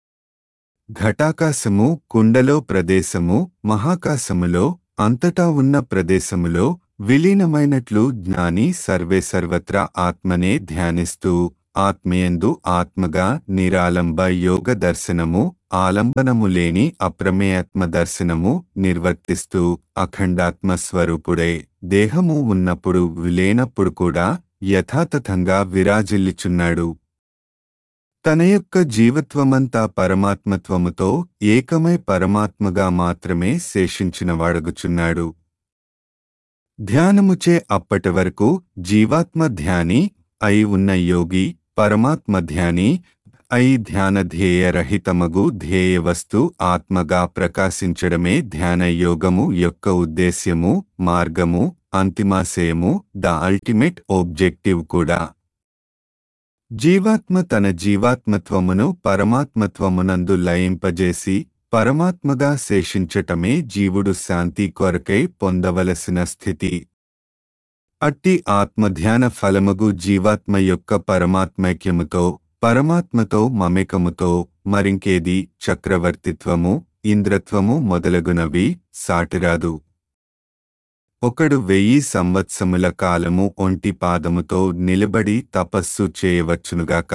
Speaker 1: ఘటాకాశము కుండలో ప్రదేశము మహాకాశములో అంతటా ఉన్న ప్రదేశములో విలీనమైనట్లు జ్ఞాని సర్వే సర్వత్రా ఆత్మనే ధ్యానిస్తూ ఆత్మయందు ఆత్మగా నిరాలంబ యోగ దర్శనము, ఆలంబనము లేని అప్రమేయాత్మ దర్శనము నిర్వర్తిస్తూ అఖండాత్మ స్వరూపుడై దేహము ఉన్నప్పుడు లేనప్పుడు కూడా యథాతథంగా విరాజిల్లుచున్నాడు. తన యొక్క జీవత్వమంతా పరమాత్మత్వముతో ఏకమై పరమాత్మగా మాత్రమే శేషించినవాడగుచున్నాడు. ధ్యానముచే అప్పటి వరకు జీవాత్మ ధ్యాని అయి ఉన్న యోగి పరమాత్మ ధ్యాని అయి ధ్యాన ధ్యేయరహితమగు ధ్యేయవస్తు ఆత్మగా ప్రకాశించడమే ధ్యాన యోగము యొక్క ఉద్దేశ్యము, మార్గము, అంతిమాశయము, ద అల్టిమేట్ ఆబ్జెక్టివ్ కూడా. జీవాత్మ తన జీవాత్మత్వమును పరమాత్మత్వమునందు లయింపజేసి పరమాత్మగా శేషించటమే జీవుడు శాంతి కొరకై పొందవలసిన స్థితి. అట్టి ఆత్మధ్యాన ఫలమగు జీవాత్మ యొక్క పరమాత్మైక్యముతో పరమాత్మతో మమేకముతో మరింకేది చక్రవర్తిత్వము, ఇంద్రత్వము మొదలగునవి సాటిరాదు. ఒకడు వెయ్యి సంవత్సరముల కాలము ఒంటి పాదముతో నిలబడి తపస్సు చేయవచ్చునుగాక.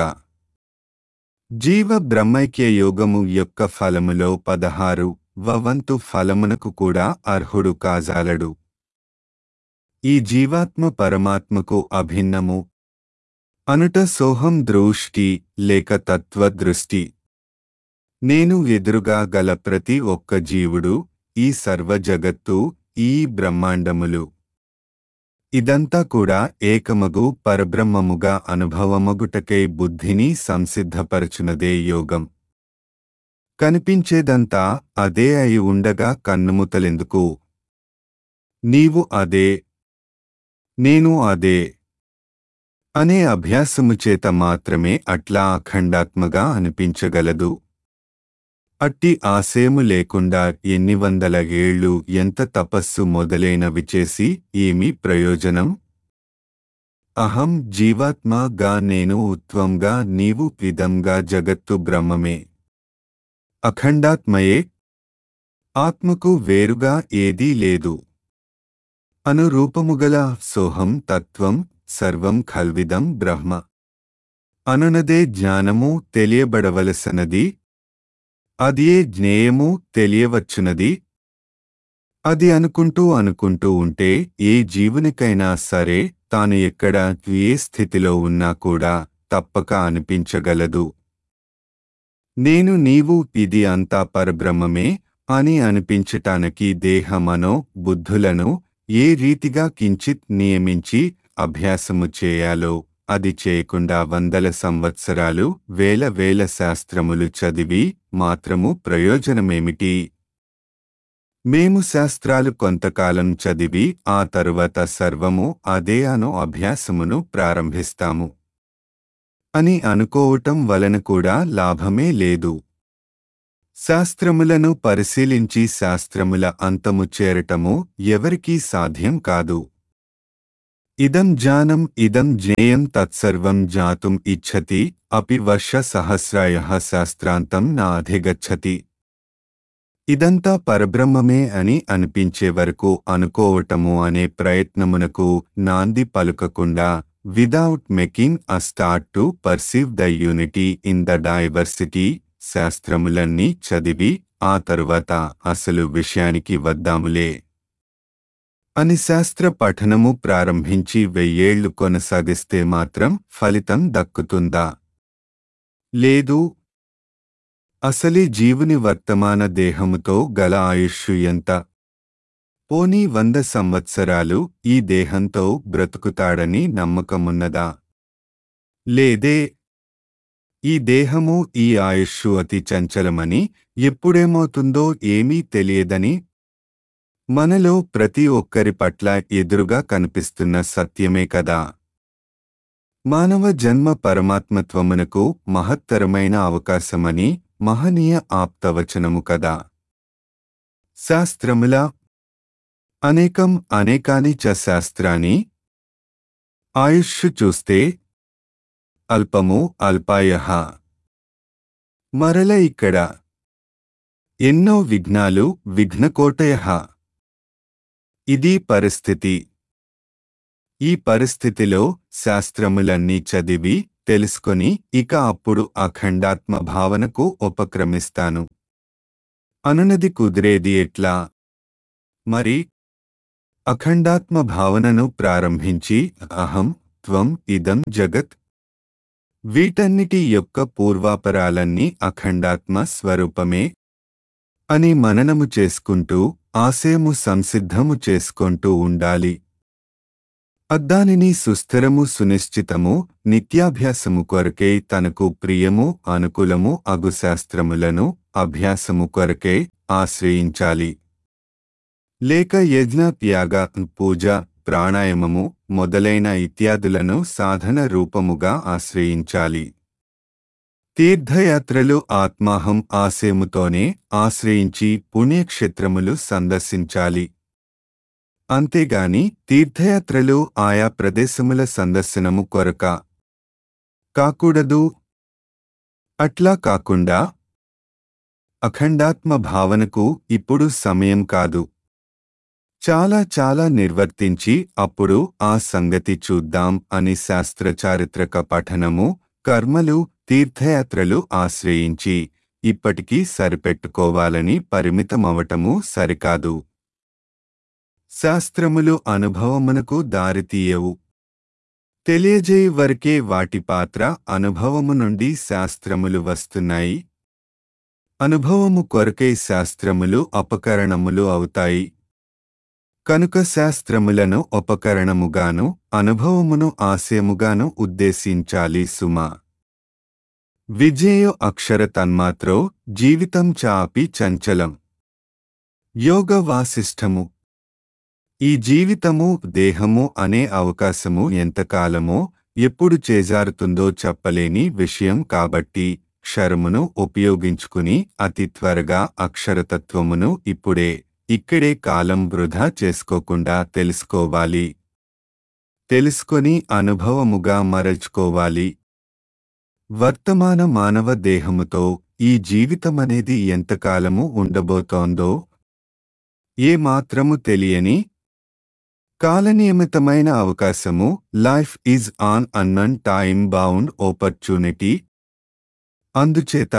Speaker 1: జీవ బ్రహ్మైక్య యోగము యొక్క ఫలములో పదహారు వంతు ఫలమునకు కూడా అర్హుడు కాజాలడు. ఈ జీవాత్మ పరమాత్మకు అభిన్నము అనుట సోహం దృష్టి లేక తత్వదృష్టి. నేను ఎదురుగా గల ప్రతి ఒక్క జీవుడు, ఈ సర్వ జగత్తు, ఈ బ్రహ్మాండములు ఇదంతా కూడా ఏకమగు పరబ్రహ్మముగా అనుభవమగుటకై బుద్ధిని సంసిద్ధపరచునదే యోగం. కనిపించేదంతా అదే అయి ఉండగా కన్నుముతలెందుకు? నీవు అదే, నేను అదే అనే అభ్యాసము చేత మాత్రమే అట్లా అఖండాత్మగా అనిపించగలదు. అట్టి ఆశయము లేకుండా ఎన్ని వందల ఏళ్ళు ఎంత తపస్సు మొదలైనవి చేసి ఏమీ ప్రయోజనం? అహం జీవాత్మగా నేను ఉత్వంగా నీవు విధంగా జగత్తు బ్రహ్మమే, అఖండాత్మయే. ఆత్మకు వేరుగా ఏదీ లేదు. అనురూపముగల సోహం తత్వం సర్వం ఖల్విదం బ్రహ్మ అనునదే జ్ఞానము తెలియబడవలసినది. అదియే జ్ఞేయము తెలియవచ్చునది. అది అనుకుంటూ అనుకుంటూ ఉంటే ఏ జీవునికైనా సరే తాను ఎక్కడ ఏ స్థితిలో ఉన్నా కూడా తప్పక అనిపించగలదు. నేను నీవు ఇది అంతా పరబ్రహ్మమే అని అనిపించటానికి దేహమనో బుద్ధులను ఏ రీతిగా కించిత్ నియమించి అభ్యాసము చేయాలో అది చేయకుండా వందల సంవత్సరాలు వేల వేల శాస్త్రములు చదివి మాత్రము ప్రయోజనమేమిటి? మేము శాస్త్రాలు కొంతకాలం చదివి ఆ తరువాత సర్వము అదే అను అభ్యాసమును ప్రారంభిస్తాము అని అనుకోవటం వలన కూడా లాభమే లేదు. శాస్త్రములను పరిశీలించి శాస్త్రముల అంతము చేరటము ఎవరికీ సాధ్యం కాదు. ఇదం జ్ఞానం ఇదం జ్ఞేయం తత్సర్వం జ్ఞాతుం ఇచ్ఛతి అపి వర్ష సహస్రాయః శాస్త్రాంతం నా అధిగచ్చతి. ఇదంతా పరబ్రహ్మమే అని అనిపించే వరకు అనుకోవటము అనే ప్రయత్నమునకు నాంది పలుకకుండా without making a start to perceive the unity in the diversity శాస్త్రములన్నీ చదివి ఆ తరువాత అసలు విషయానికి వద్దాములే అని శాస్త్ర పఠనము ప్రారంభించి వెయ్యేళ్లు కొనసాగిస్తే మాత్రం ఫలితం దక్కుతుందా? లేదు. అసలీ జీవుని వర్తమాన దేహముతో గల ఆయుష్షు ఎంత? పోనీ వంద సంవత్సరాలు ఈ దేహంతో బ్రతుకుతాడని నమ్మకమున్నదా? లేదే. ఈ దేహము ఈ ఆయుష్షు అతి చంచలమని, ఎప్పుడేమవుతుందో ఏమీ తెలియదని మనలో ప్రతి ఒక్కరి పట్ల ఎదురుగా కనిపిస్తున్న సత్యమే కదా. మానవ జన్మ పరమాత్మత్వమునకు మహత్తరమైన అవకాశమని మహనీయ ఆప్తవచనము కదా. శాస్త్రముల అనేకం అనేకాని చ శాస్త్రాని. ఆయుష్షు చూస్తే అల్పము అల్పాయః. మరల ఇక్కడ ఎన్నో విఘ్నాలు విఘ్నకోటయః. ఇది పరిస్థితి. ఈ పరిస్థితిలో శాస్త్రములన్నీ చదివి తెలుసుకొని ఇక అప్పుడు అఖండాత్మ భావనకు ఉపక్రమిస్తాను అనునది కుదిరేది ఎట్లా? మరి అఖండాత్మ భావనను ప్రారంభించి అహం త్వం ఇదం జగత్ వీటన్నిటి యొక్క పూర్వాపరాలన్నీ అఖండాత్మ స్వరూపమే అని మననము చేసుకుంటూ ఆశయము సంసిద్ధము చేసుకుంటూ ఉండాలి. అద్దానిని సుస్థిరము సునిశ్చితము నిత్యాభ్యాసము కొరకై తనకు ప్రియము అనుకూలము అగు శాస్త్రములను అభ్యాసము కొరకై ఆశ్రయించాలి. లేక యజ్ఞ త్యాగ పూజ ప్రాణాయామము మొదలైన ఇత్యాదులను సాధన రూపముగా ఆశ్రయించాలి. తీర్థయాత్రలు ఆత్మాహం ఆశయముతోనే ఆశ్రయించి పుణ్యక్షేత్రములు సందర్శించాలి. అంతేగాని తీర్థయాత్రలు ఆయా ప్రదేశముల సందర్శనము కొరక కాకూడదు. అట్లా కాకుండా అఖండాత్మ భావనకు ఇప్పుడు సమయం కాదు, చాలా చాలా నిర్వర్తించి అప్పుడు ఆ సంగతి చూద్దాం అని శాస్త్ర చారిత్రక పఠనము కర్మలు తీర్థయాత్రలు ఆశ్రయించి ఇప్పటికీ సరిపెట్టుకోవాలని పరిమితమవటము సరికాదు. శాస్త్రములు అనుభవమునకు దారితీయవు. తెలియజేయు వరకే వాటి పాత్ర. అనుభవము నుండి శాస్త్రములు వస్తున్నాయి. అనుభవము కొరకై శాస్త్రములు ఉపకరణములు అవుతాయి. కనుక శాస్త్రములను ఉపకరణముగాను అనుభవమును ఆశయముగాను ఉద్దేశించాలి సుమా. విజేయో అక్షర తన్మాత్రో జీవితం చాపి చంచలం. యోగ వాసిష్ఠము. ఈ జీవితము దేహము అనే అవకాశము ఎంతకాలమో ఎప్పుడు చేజారుతుందో చెప్పలేని విషయం కాబట్టి క్షరమును ఉపయోగించుకుని అతి త్వరగా అక్షరతత్వమును ఇప్పుడే ఇక్కడే కాలం వృధా చేసుకోకుండా తెలుసుకోవాలి. తెలుసుకొని అనుభవముగా మరల్చుకోవాలి. వర్తమాన మానవ దేహముతో ఈ జీవితమనేది ఎంతకాలము ఉండబోతోందో ఏ మాత్రము తెలియని కాలనియమితమైన అవకాశము. Life is an unknown time bound opportunity. అందుచేత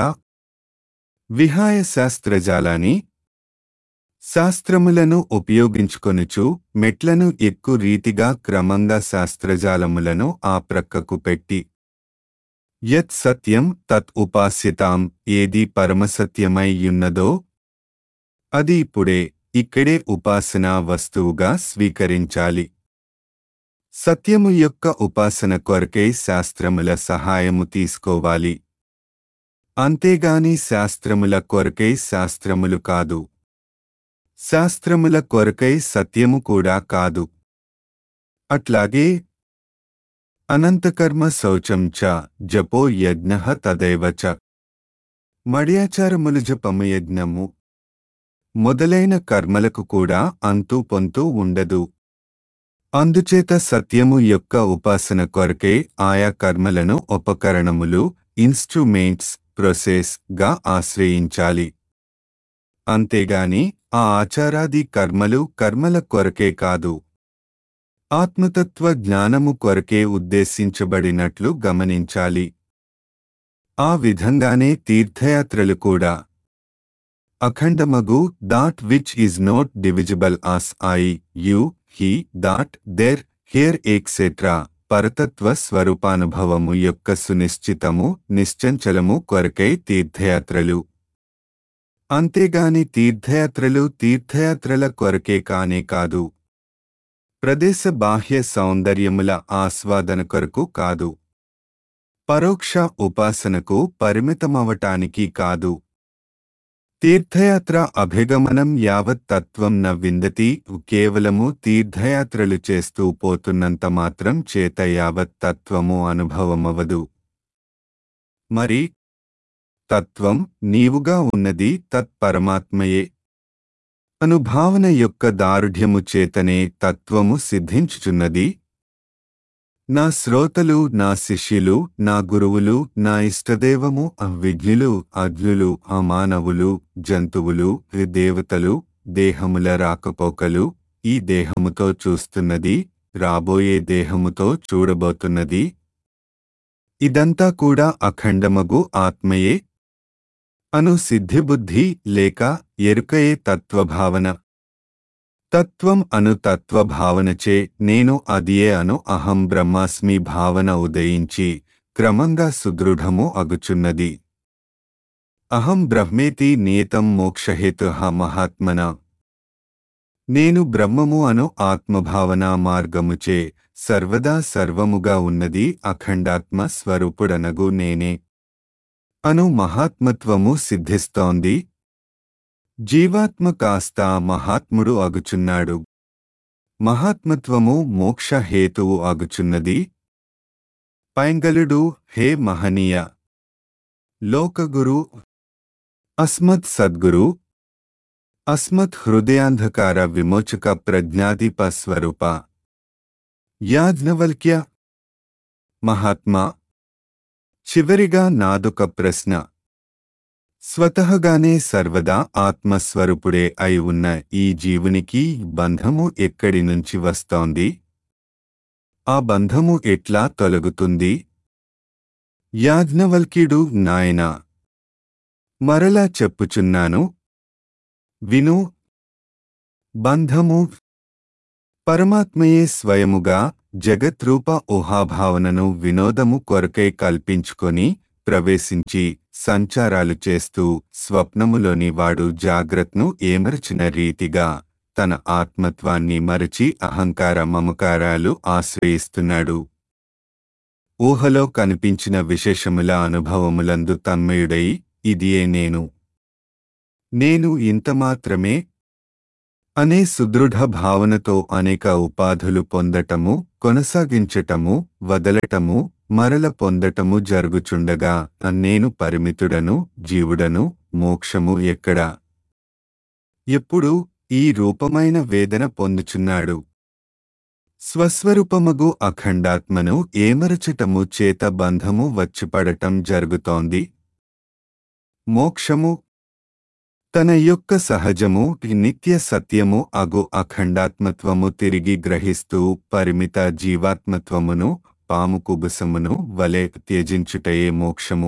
Speaker 1: విహాయ శాస్త్రజాలాన్ని శాస్త్రములను ఉపయోగించుకొనుచు మెట్లను ఎక్కు రీతిగా క్రమంగా శాస్త్రజాలములను ఆ ప్రక్కకు పెట్టి యత్ సత్యం తత్ ఉపాస్యతాం ఏది పరమసత్యమై యున్నదో అది ఇప్పుడే ఇక్కడే ఉపాసనా వస్తువుగా స్వీకరించాలి. సత్యము యొక్క ఉపాసన కొరకై శాస్త్రముల సహాయము తీసుకోవాలి. అంతేగాని శాస్త్రముల కొరకై శాస్త్రములు కాదు, శాస్త్రముల కొరకై సత్యము కూడా కాదు. అట్లాగే అనంతకర్మ శౌచం చ జపో యజ్ఞః తదైవ చ. మడ్యాచారములు జపము యజ్ఞము మొదలైన కర్మలకు కూడా అంతూ పొంతూ ఉండదు. అందుచేత సత్యము యొక్క ఉపాసన కొరకే ఆయా కర్మలను ఉపకరణములు ఇన్స్ట్రుమెంట్స్ ప్రొసెస్ గా ఆశ్రయించాలి. అంతేగాని ఆ ఆచారాది కర్మలు కర్మల కొరకే కాదు, ఆత్మతత్వ జ్ఞానము కొరకే ఉద్దేశించబడినట్లు గమనించాలి. ఆ విధంగానే తీర్థయాత్రలు కూడా అఖండమగు that which is not divisible as I you he that there here etcetera పరతత్వ స్వరూపానుభవము యొక్క సునిశ్చితము నిశ్చంచలము కొరకై తీర్థయాత్రలు. అంతేగాని తీర్థయాత్రలు తీర్థయాత్రల కొరకే కానే కాదు, ప్రదేశ బాహ్య సౌందర్యముల ఆస్వాదన కొరకు కాదు, పరోక్ష ఉపాసనకు పరిమితమవటానికి కాదు. తీర్థయాత్ర అభిగమనం యావత్ తత్వం న విందతి. కేవలము తీర్థయాత్రలు చేస్తూ పోతున్నంత మాత్రం చేత యావత్ తత్వము అనుభవమవదు. మరి తత్వం నీవుగా ఉన్నది తత్ పరమాత్మయే. అనుభావన యొక్క దారుఢ్యము చేతనే తత్వము సిద్ధించుచున్నది. నా శ్రోతలు, నా శిష్యులు, నా గురువులు, నా ఇష్టదేవము విజ్ఞులు, అజ్ఞులు, అమానవులు, జంతువులు, దేవతలు, దేహముల రాకపోకలు, ఈ దేహముతో చూస్తున్నది, రాబోయే దేహముతో చూడబోతున్నది, ఇదంతా కూడా అఖండమగు ఆత్మయే అను సిద్ధిబుద్ధి లేక ఎరుకయే తత్వభావన. తత్వం అను తత్వభావనచే నేను అదియే అను అహం బ్రహ్మాస్మి భావన ఉదయించి క్రమంగా సుదృఢము అగుచున్నది. అహం బ్రహ్మేతి నియతం మోక్షహేతుః మహాత్మన. నేను బ్రహ్మము అను ఆత్మభావనా మార్గముచే సర్వదా సర్వముగా ఉన్నది అఖండాత్మ స్వరూపుడనగు నేనే అను మహాత్మత్వము సిద్ధిస్తోంది. జీవాత్మ కాస్త మహాత్ముడు అగుచున్నాడు. మహాత్మత్వము మోక్ష హేతువు అగుచున్నది. పైంగలుడు హే మహనీయ లోకగురు అస్మత్ సద్గురు అస్మత్ హృదయాంధకార విమోచక ప్రజ్ఞాదీప స్వరూప యాజ్ఞవల్క్య మహాత్మా. చివరిగా నాదొక ప్రశ్న. స్వతహగానే సర్వదా ఆత్మస్వరూపుడే అయి ఉన్న ఈ జీవునికి బంధము ఎక్కడి నుంచి వస్తోంది? ఆ బంధము ఎట్లా తొలగుతుంది? యాజ్ఞవల్క్యుడు నాయనా, మరలా చెప్పుచున్నాను విను. బంధము పరమాత్మయే స్వయముగా జగద్రూప ఊహాభావనను వినోదము కొరకై కల్పించుకొని ప్రవేశించి సంచారాలు చేస్తూ స్వప్నములోని వాడు జాగ్రత్తను ఏమరచిన రీతిగా తన ఆత్మత్వాన్ని మరచి అహంకార మమకారాలు ఆశ్రయిస్తున్నాడు. ఊహలో కనిపించిన విశేషముల అనుభవములందు తన్మయుడై ఇదియే నేను, నేను ఇంతమాత్రమే అనే సుదృఢ భావనతో అనేక ఉపాధులు పొందటము, కొనసాగించటము, వదలటము, మరల పొందటము జరుగుచుండగా నేను పరిమితుడను, జీవుడను, మోక్షము ఎక్కడా? ఎప్పుడు ఈ రూపమైన వేదన పొందుచున్నాడు? స్వస్వరూపమగు అఖండాత్మను ఏమరచటము చేత బంధము వచ్చిపడటం జరుగుతోంది. మోక్షము తన యొక్క సహజము నిత్య సత్యము అగు అఖండాత్మత్వము తిరిగి గ్రహిస్తూ పరిమిత జీవాత్మత్వమును పాము కుబుసమును వలె త్యజించుటయే మోక్షము.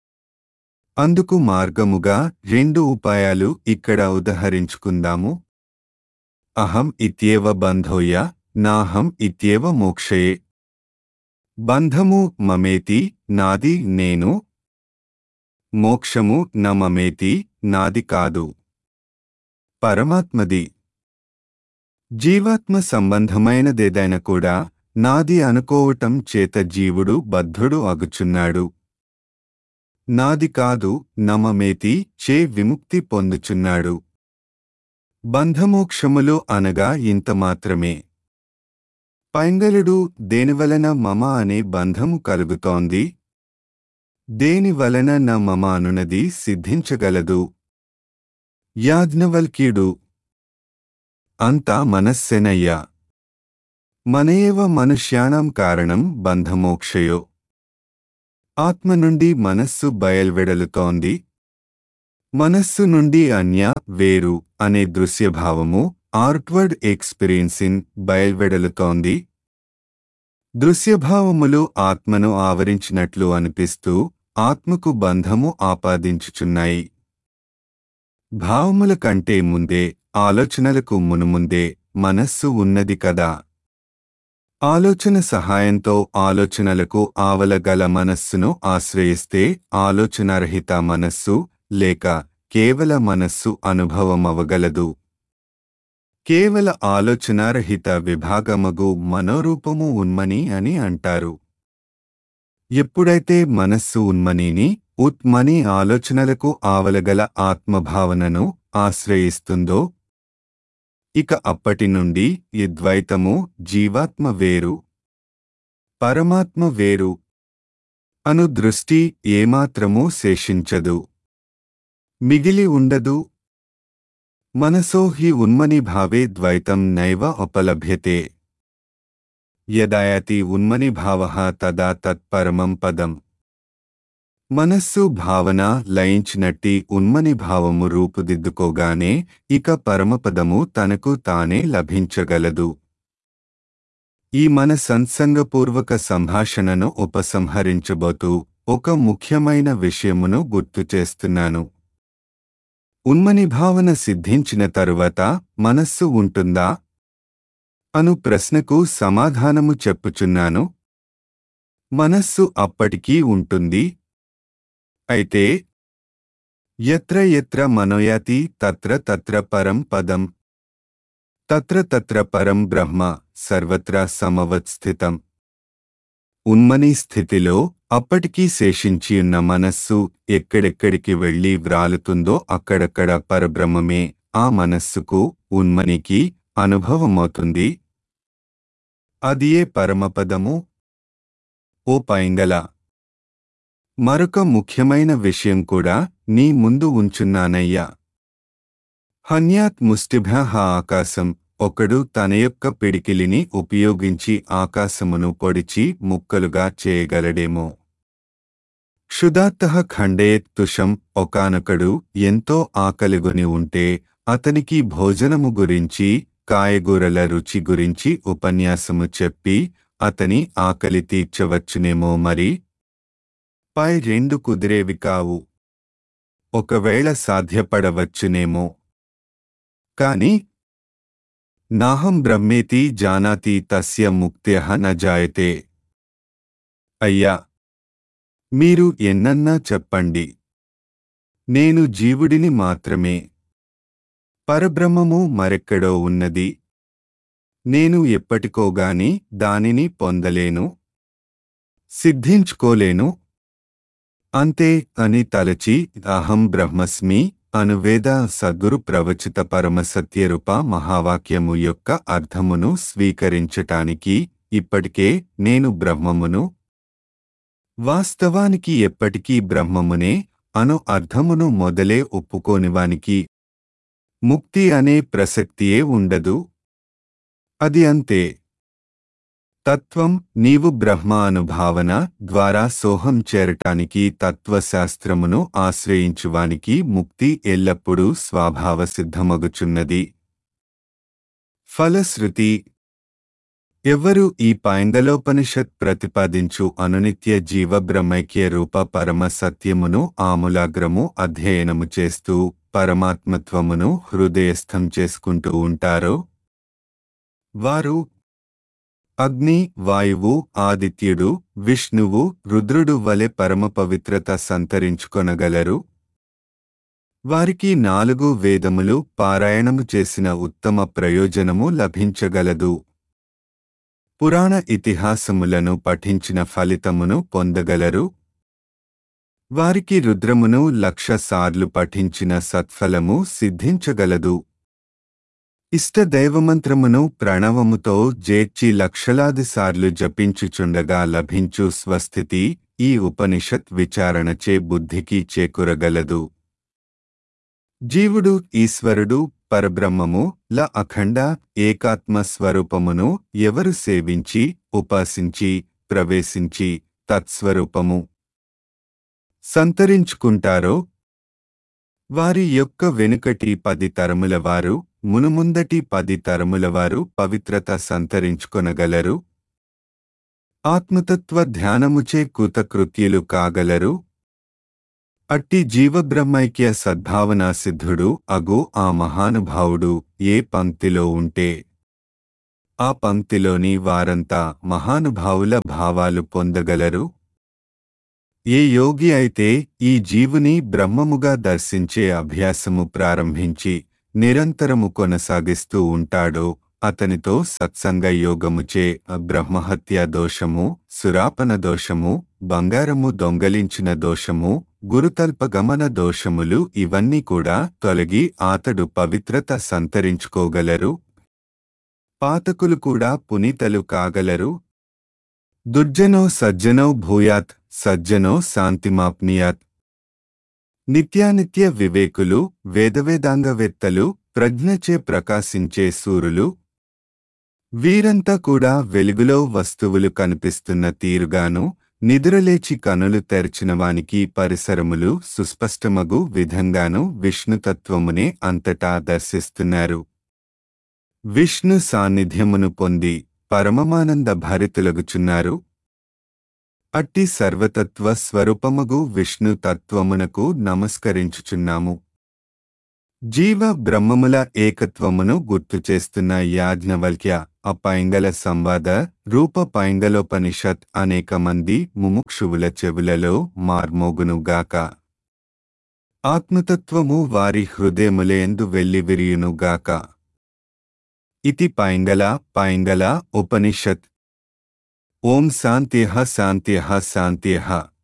Speaker 1: అందుకు మార్గముగా రెండు ఉపాయాలు ఇక్కడ ఉదహరించుకుందాము. అహం ఇత్యేవ బంధోయ నాహం ఇత్యేవ మోక్షయే. బంధము మమేతి, నాది నేను. మోక్షము న మమేతి, నాది కాదు, పరమాత్మది. జీవాత్మ సంబంధమైనదేదైనా కూడా నాది అనుకోవటం చేత జీవుడు బద్ధుడు అగుచున్నాడు. నాది కాదు నమమేతి చే విముక్తి పొందుచున్నాడు. బంధమోక్షములు అనగా ఇంత మాత్రమే. పైంగలుడు దేనివలన మమ అనే బంధము కలుగుతోంది? దేనివలన న మమ అనునది సిద్ధించగలదు? యాజ్ఞవల్క్యుడు అంతా మనస్సేనయ్యా. మనయేవ మనుష్యాణం కారణం బంధమోక్షయో. ఆత్మ నుండి మనస్సు బయల్వెడలుతోంది. మనస్సు నుండి అన్య వేరు అనే దృశ్యభావము ఆర్ట్వర్డ్ ఎక్స్పీరియన్సింగ్ బయల్వెడలుతోంది. దృశ్యభావములు ఆత్మను ఆవరించినట్లు అనిపిస్తూ ఆత్మకు బంధము ఆపాదించుచున్నాయి. భావముల కంటే ముందే, ఆలోచనలకు మునుముందే మనస్సు ఉన్నది కదా. ఆలోచన సహాయంతో ఆలోచనలకు ఆవలగల మనస్సును ఆశ్రయిస్తే ఆలోచనారహిత మనస్సు లేక కేవల మనస్సు అనుభవమవగలదు. కేవల ఆలోచనారహిత విభాగమగు మనోరూపము ఉన్మని అని అంటారు. ఎప్పుడైతే మనస్సు ఉన్మనిని, ఉత్మని ఆలోచనలకు ఆవలగల ఆత్మభావనను ఆశ్రయిస్తుందో ఇక అప్పటి నుండి ఈ ద్వైతము జీవాత్మ వేరు, పరమాత్మ వేరు అను దృష్టి ఏమాత్రమూ శేషించదు, మిగిలి ఉండదు. మనసో హి ఉన్మని భావే ద్వైతం నైవ ఉపలభ్యతే. యదాయతి ఉన్మని భావః తదా తత్పరమం పదం. మనస్సు భావన లయించినట్టి ఉన్మని భావము రూపుదిద్దుకోగానే ఇక పరమపదము తనకు తానే లభించగలదు. ఈ మన సత్సంగపూర్వక సంభాషణను ఉపసంహరించబోతూ ఒక ముఖ్యమైన విషయమును గుర్తు చేస్తున్నాను. ఉన్మని భావన సిద్ధించిన తరువాత మనస్సు ఉంటుందా అను ప్రశ్నకు సమాధానము చెప్పుచున్నాను. మనస్సు అప్పటికీ ఉంటుంది. అయితే యత్ర యత్ర మనోయాతి తత్ర తత్ర పరం పదం, తత్ర తత్ర పరం బ్రహ్మ సర్వత్రా సమవత్స్థితం. ఉన్మని స్థితిలో అప్పటికీ శేషించియున్న మనస్సు ఎక్కడెక్కడికి వెళ్ళి వ్రాలుతుందో అక్కడక్కడ పరబ్రహ్మమే ఆ మనస్సుకు, ఉన్మనికి అనుభవమవుతుంది. అదియే పరమపదము. ఓ పైంగల, మరొక ముఖ్యమైన విషయం కూడా నీ ముందు ఉంచున్నానయ్యా. హన్యాత్ ముష్టిభ్యః ఆకాశం. ఒకడు తన యొక్క పిడికిలిని ఉపయోగించి ఆకాశమును పొడిచి ముక్కలుగా చేయగలడేమో. క్షుధాత్తః ఖండయేత్ తుషం. ఒకానొకడు ఎంతో ఆకలిగొని ఉంటే అతనికి భోజనము గురించి, కాయగూరల రుచి గురించి ఉపన్యాసము చెప్పి అతని ఆకలి తీర్చవచ్చునేమో. మరి పై రెండు కుదిరేవి కావు. ఒకవేళ సాధ్యపడవచ్చునేమో, కాని నాహం బ్రహ్మేతి జానాతి తస్య ముక్త్యః న జాయతే. అయ్యా, మీరు ఎన్నన్నా చెప్పండి, నేను జీవుడిని మాత్రమే. పరబ్రహ్మము మరెక్కడో ఉన్నది. నేను ఎప్పటికోగాని దానిని పొందలేను, సిద్ధించుకోలేను. అంతే అని తలచి అహం బ్రహ్మస్మి అను వేద సద్గురు ప్రవచిత పరమసత్యరూప మహావాక్యము యొక్క అర్థమును స్వీకరించటానికి ఇప్పటికే నేను బ్రహ్మమును, వాస్తవానికి ఎప్పటికీ బ్రహ్మమునే అను అర్థమును మొదలే ఒప్పుకోనివానికి ముక్తి అనే ప్రసక్తియే ఉండదు. అది అంతే. తత్వం నీవు బ్రహ్మ అనుభావన ద్వారా సోహం చేరటానికి తత్వశాస్త్రమును ఆశ్రయించువానికి ముక్తి ఎల్లప్పుడూ స్వభావసిద్ధమగుచున్నది. ఫలశ్రుతి. ఎవ్వరు ఈ పైంగలోపనిషత్ ప్రతిపాదించు అనునిత్య జీవ బ్రహ్మైక్య రూప పరమ సత్యమును ఆమూలాగ్రము అధ్యయనము చేస్తూ పరమాత్మత్వమును హృదయస్థం చేసుకుంటూ ఉంటారో వారు అగ్ని, వాయువు, ఆదిత్యుడు, విష్ణువు, రుద్రుడు వలె పరమ పవిత్రత సంతరించుకొనగలరు. వారికి నాలుగు వేదములు పారాయణము చేసిన ఉత్తమ ప్రయోజనము లభించగలదు. పురాణ ఇతిహాసములను పఠించిన ఫలితమును పొందగలరు. వారికి రుద్రమును లక్ష సార్లు పఠించిన సత్ఫలము సిద్ధించగలదు. ఇష్ట దైవమంత్రమును ప్రణవముతో జేర్చి లక్షలాది సార్లు జపించుచుండగా లభించు స్వస్థితి ఈ ఉపనిషత్ విచారణచే బుద్ధికి చేకూరగలదు. జీవుడు, ఈశ్వరుడు, పరబ్రహ్మము ల అఖండ ఏకాత్మ స్వరూపమును ఎవరు సేవించి, ఉపాసించి, ప్రవేశించి తత్స్వరూపము సంతరించుకుంటారో వారి యొక్క వెనుకటి పది తరముల వారు, మునుముందటి పది తరములవారు పవిత్రత సంతరించుకొనగలరు. ఆత్మతత్వ ధ్యానముచే కృతకృత్యులు కాగలరు. అట్టి జీవబ్రహ్మైక్య సద్భావనా సిద్ధుడు అగు ఆ మహానుభావుడు ఏ పంక్తిలో ఉంటే ఆ పంక్తిలోని వారంతా మహానుభావుల భావాలు పొందగలరు. ఏ యోగి అయితే ఈ జీవుని బ్రహ్మముగా దర్శించే అభ్యాసము ప్రారంభించి నిరంతరము కొనసాగిస్తూ ఉంటాడో అతనితో సత్సంగ యోగముచే బ్రహ్మహత్య దోషము, సురాపన దోషము, బంగారము దొంగలించిన దోషము, గురుతల్పగమన దోషములు ఇవన్నీ కూడా తొలగి అతడు పవిత్రత సంతరించుకోగలరు. పాతకులు కూడా పునీతలు కాగలరు. దుర్జనో సజ్జనో భూయాత్, సజ్జనో శాంతిమాప్నియాత్. నిత్యానిత్య వివేకులు, వేదవేదాంగవేత్తలు, ప్రజ్ఞచే ప్రకాశించే సూరులు వీరంతా కూడా వెలుగులో వస్తువులు కనిపిస్తున్న తీరుగాను, నిద్రలేచి కనులు తెరచినవానికి పరిసరములు సుస్పష్టమగు విధంగాను విష్ణుతత్వమునే అంతటా దర్శిస్తున్నారు. విష్ణు సాన్నిధ్యమును పొంది పరమమానంద భరితులగుచున్నారు. అట్టి సర్వతత్వ స్వరూపమగు విష్ణు తత్వమునకు నమస్కరించుచున్నాము. జీవ బ్రహ్మముల ఏకత్వమును గుర్తుచేస్తున్న యాజ్ఞవల్క్య అపైంగల సంవాద రూప పైంగలోపనిషత్ అనేక మంది ముముక్షువుల చెవులలో మార్మోగునుగాక. ఆత్మతత్వము వారి హృదయములేందు వెల్లివిరియునుగాక. ఇతి పైంగల పైంగల ఉపనిషత్. ఓం శాంత్యః శాంత్యః శాంత్యః.